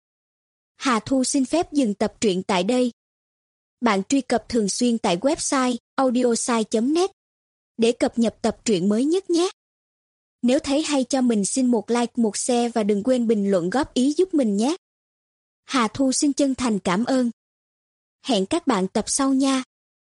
Hà Thu xin phép dừng tập truyện tại đây. Bạn truy cập thường xuyên tại website audiosai chấm net để cập nhật tập truyện mới nhất nhé. Nếu thấy hay cho mình xin một like, một share và đừng quên bình luận góp ý giúp mình nhé. Hà Thu xin chân thành cảm ơn. Hẹn các bạn tập sau nha.